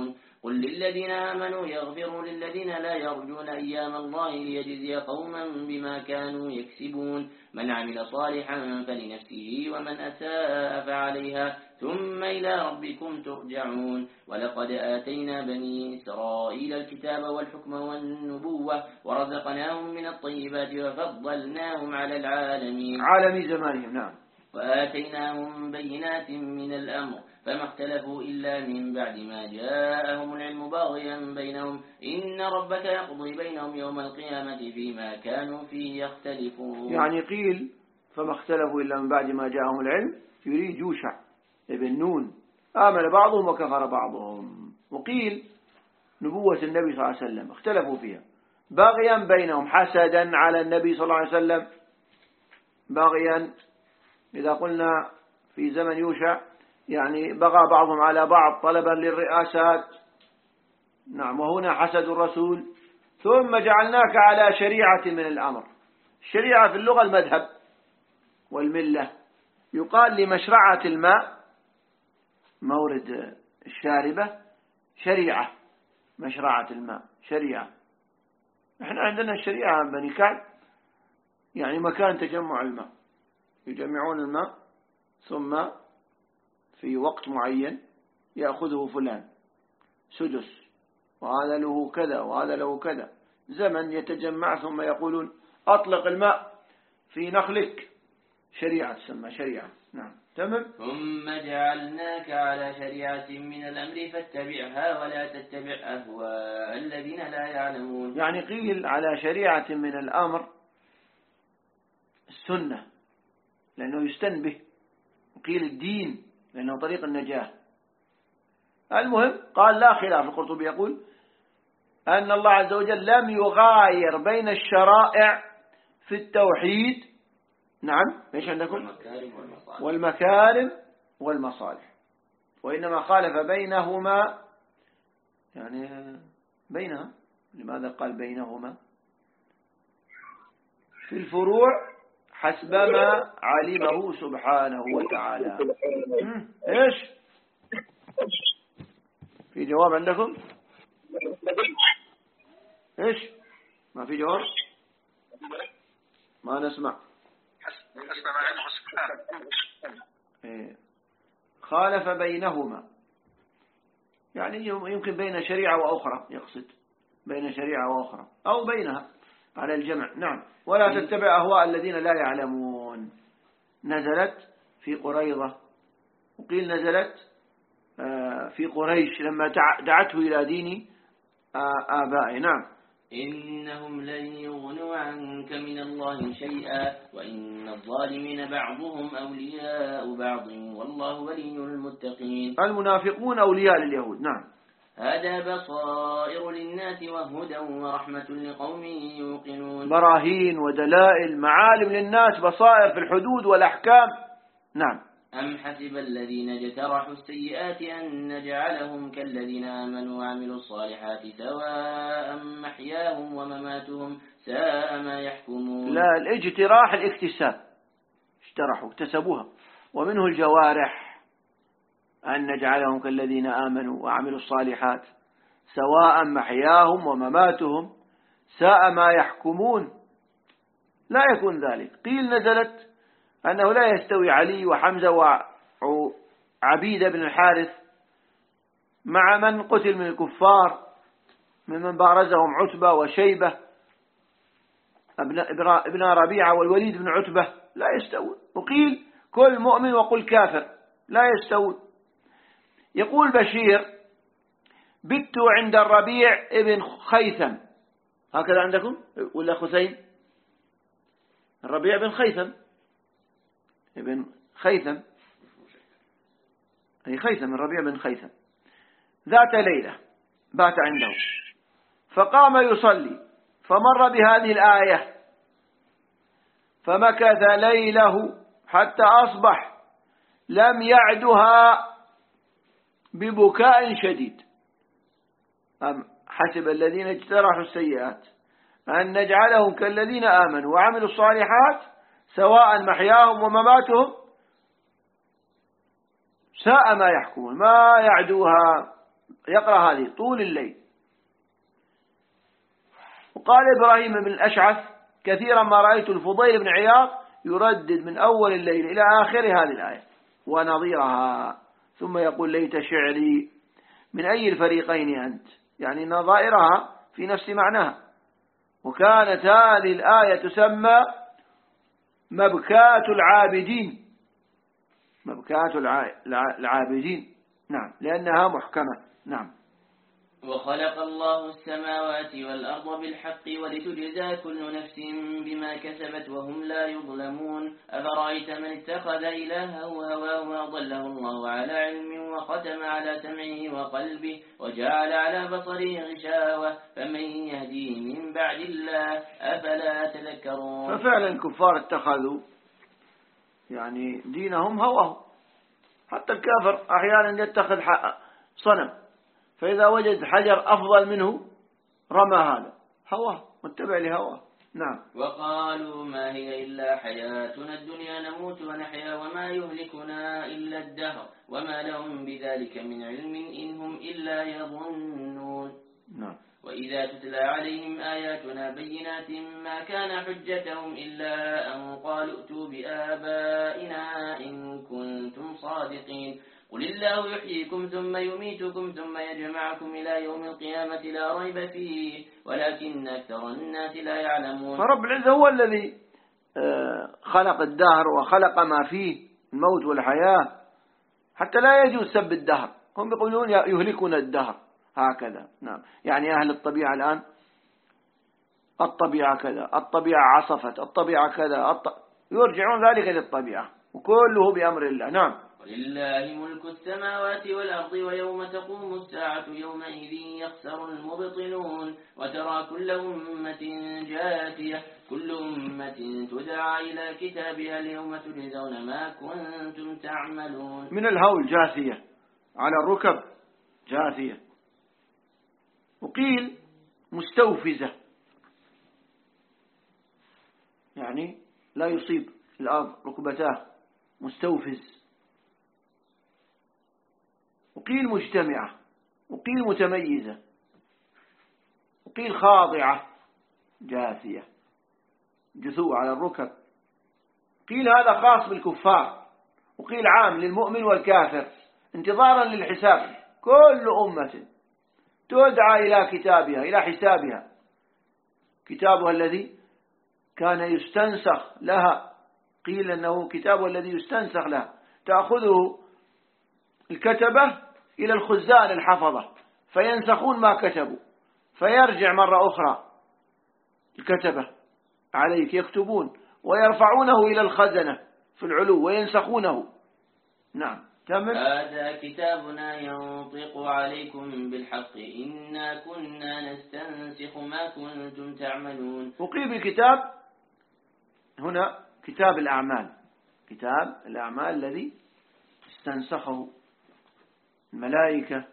قل للذين آمنوا يغفروا للذين لا يرجون أيام الله ليجزي قوما بما كانوا يكسبون من عمل صالحا فلنفسه ومن أساء فعليها ثم إلى ربكم ترجعون ولقد آتينا بني إسرائيل الكتاب والحكم والنبوة ورزقناهم من الطيبات وفضلناهم على العالمين عالمي زمانهم. نعم. وآتيناهم بينات من الأمر فما اختلفوا إلا من بعد ما جاءهم العلم باغيا بينهم إن ربك يقضي بينهم يوم القيامة فيما كانوا فيه يختلفون. يعني قيل فما اختلفوا إلا من بعد ما جاءهم العلم يريد يوشع ابن نون آمن بعضهم وكفر بعضهم. وقيل نبوة النبي صلى الله عليه وسلم اختلفوا فيها باغيا بينهم حسدا على النبي صلى الله عليه وسلم. باغيا إذا قلنا في زمن يوشع يعني بغى بعضهم على بعض طلبا للرئاسات. نعم. وهنا حسد الرسول. ثم جعلناك على شريعة من الأمر. الشريعة في اللغة المذهب والملة. يقال لمشرعة الماء مورد الشاربة شريعة. مشرعة الماء شريعة. احنا عندنا الشريعة بني كعب يعني مكان تجمع الماء يجمعون الماء ثم في وقت معين يأخذه فلان سدس وهذا له كذا وهذا له كذا زمن يتجمع ثم يقولون أطلق الماء في نخلك شريعة تسمى شريعة. نعم. تمام. ثم جعلناك على شريعة من الأمر فاتبعها ولا تتبع أهواء الذين لا يعلمون. يعني قيل على شريعة من الأمر السنة لأنه يستن به. وقيل الدين لأنه طريق النجاة. المهم قال لا خلاف. القرطبي يقول أن الله عز وجل لم يغاير بين الشرائع في التوحيد. نعم. ايش عندكم؟ والمكارم والمصالح. وإنما خالف بينهما يعني بينها. لماذا قال بينهما؟ في الفروع حسب ما علمه سبحانه وتعالى. ايش في جواب عندكم؟ ايش ما في جواب؟ ما نسمع. حسب ما علمه سبحانه. إيه. خالف بينهما يعني يمكن بين شريعة وأخرى يقصد بين شريعة وأخرى أو بينها على الجمع. نعم. ولا تتبع أهواء الذين لا يعلمون. نزلت في قريظة. وقيل نزلت في قريش لما دعته إلى دين آبائه. نعم. إنهم لن يغنوا عنك من الله شيئا وإن الظالمين بعضهم أولياء بعض والله ولي المتقين. المنافقون أولياء لليهود. نعم. هذا بصائر للناس وهدى ورحمة لقوم يوقنون. براهين ودلائل معالم للناس بصائر في الحدود والأحكام. نعم. أم حسب الذين اجترحوا السيئات أن نجعلهم كالذين آمنوا وعملوا الصالحات سواء محياهم ومماتهم ساء ما يحكمون. لا الاجتراح الاكتساب اجترحوا اكتسبوها ومنه الجوارح أن نجعلهم كالذين آمنوا وعملوا الصالحات سواء محياهم ومماتهم ساء ما يحكمون. لا يكون ذلك. قيل نزلت أنه لا يستوي علي وحمزة وعبيدة بن الحارث مع من قتل من الكفار ممن بارزهم عتبة وشيبة ابن ربيعة والوليد بن عتبة لا يستوي. وقيل كل مؤمن وقل كافر لا يستوي. يقول بشير بت عند الربيع ابن خيثم. هكذا عندكم ولا خثيم؟ الربيع بن خيثم ابن خيثم أي خيثم الربيع بن خيثم ذات ليلة بات عنده فقام يصلي فمر بهذه الآية فمكث ليله حتى أصبح لم يعدها ببكاء شديد. أم حسب الذين اجترحوا السيئات أن نجعلهم كالذين آمنوا وعملوا الصالحات سواء محياهم ومماتهم ساء ما يحكمون. ما يعدوها يقرأ هذه طول الليل. وقال إبراهيم بن الأشعث كثيرا ما رأيت الفضيل بن عياض يردد من أول الليل إلى آخر هذه الآية ونظيرها، ثم يقول ليت شعري من أي الفريقين أنت، يعني نظائرها في نفس معناها. وكانت هذه الآية تسمى مبكات العابدين، مبكات العابدين، نعم، لأنها محكمة. نعم. وخلق الله السماوات والأرض بالحق ولتجزى كل نفس بما كسبت وهم لا يظلمون. أفرأيت من اتخذ إلهه هواه وأضله الله على علم وختم على سمعه وقلبه وجعل على بصره غشاوة فمن يهديه من بعد الله أفلا تذكرون. ففعلا الكفار اتخذوا يعني دينهم هواه، حتى الكافر أحيانا يتخذ صنم، فإذا وجد حجر أفضل منه رمى هذا هواه متبع لهواه. نعم. وقالوا ما هي إلا حياتنا الدنيا نموت ونحيا وما يهلكنا إلا الدهر وما لهم بذلك من علم إن هم إلا يظنون. نعم. وإذا تتلى عليهم آياتنا بينات ما كان حجتهم إلا أن قالوا ائتوا بآبائنا إن كنتم صادقين. قل الله يحييكم ثم يميتكم ثم يجمعكم إلى يوم القيامة لا ريب فيه ولكن أكثر الناس لا يعلمون. فرب العزة هو الذي خلق الدهر وخلق ما فيه الموت والحياة، حتى لا يجوز سب الدهر. هم يقولون يهلكنا الدهر هكذا. نعم. يعني أهل الطبيعة الآن الطبيعة كذا، الطبيعة عصفت، الطبيعة كذا، الط... يرجعون ذلك للطبيعة وكله بأمر الله. نعم. ولله ملك السماوات والأرض ويوم تقوم الساعة يومئذ يخسر المبطلون. وترى كل أمة جاثية كل أمة تدعى إلى كتابها اليوم تجزون ما كنتم تعملون. من الهول جاثية، على الركب جاثية. وقيل مستوفزة، يعني لا يصيب الأرض ركبتاه، مستوفز. وقيل مجتمعة، وقيل متميزة، وقيل خاضعة جاثية جثوة على الركب. قيل هذا خاص بالكفار، وقيل عام للمؤمن والكافر انتظارا للحساب. كل أمة تدعى إلى كتابها، إلى حسابها، كتابها الذي كان يستنسخ لها. قيل أنه كتابها الذي يستنسخ لها، تأخذه الكتبة إلى الخزان الحفظة فينسخون ما كتبوا، فيرجع مرة أخرى الكتبة عليك يكتبون ويرفعونه إلى الخزنة في العلو وينسخونه. نعم. تمام. هذا كتابنا ينطق عليكم بالحق إنا كنا نستنسخ ما كنتم تعملون. وقيل بالكتاب هنا كتاب الأعمال، كتاب الأعمال الذي استنسخه الملائكة.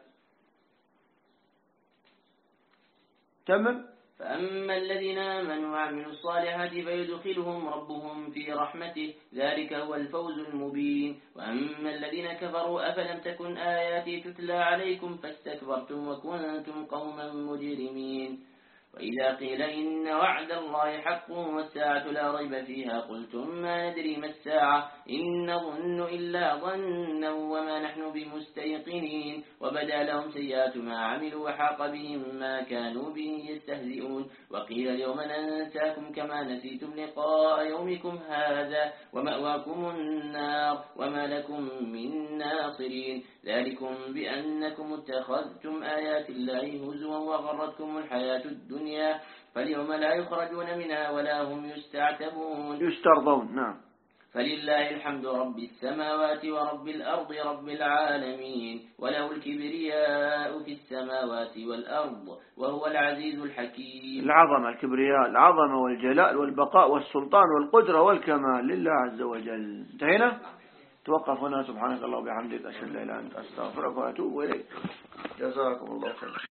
تمام. فأما الذين آمنوا وعملوا الصالحات فيدخلهم ربهم في رحمته ذلك هو الفوز المبين. وأما الذين كفروا أفلم تكن آياتي تتلى عليكم فاستكبرتم وكنتم قوما مجرمين. وإذا قيل إن وعد الله حق والساعة لا ريب فيها قلتم ما ندري ما الساعة إن نظن إلا ظنا وما نحن بمستيقنين. وبدا لهم سيئات ما عملوا وحاق بهم ما كانوا به يستهزئون. وقيل اليوم ننساكم كما نسيتم لقاء يومكم هذا ومأواكم النار وما لكم من ناصرين. ذلكم بأنكم اتخذتم آيات الله هزوا وغرتكم الحياة الدنيا فاليوم لا يخرجون منها ولا هم يستعتبون يسترضون. نعم. فلله الحمد رب السماوات ورب الأرض رب العالمين وله الكبرياء في السماوات والأرض وهو العزيز الحكيم. العظمة، الكبرياء، العظمة والجلال والبقاء والسلطان والقدرة والكمال لله عز وجل. انتهينا. توقف هنا. سبحانك الله وبحمدك أشهد أن لا إله إلا أنت أستغفرك وأتوب إليك. جزاكم الله خير.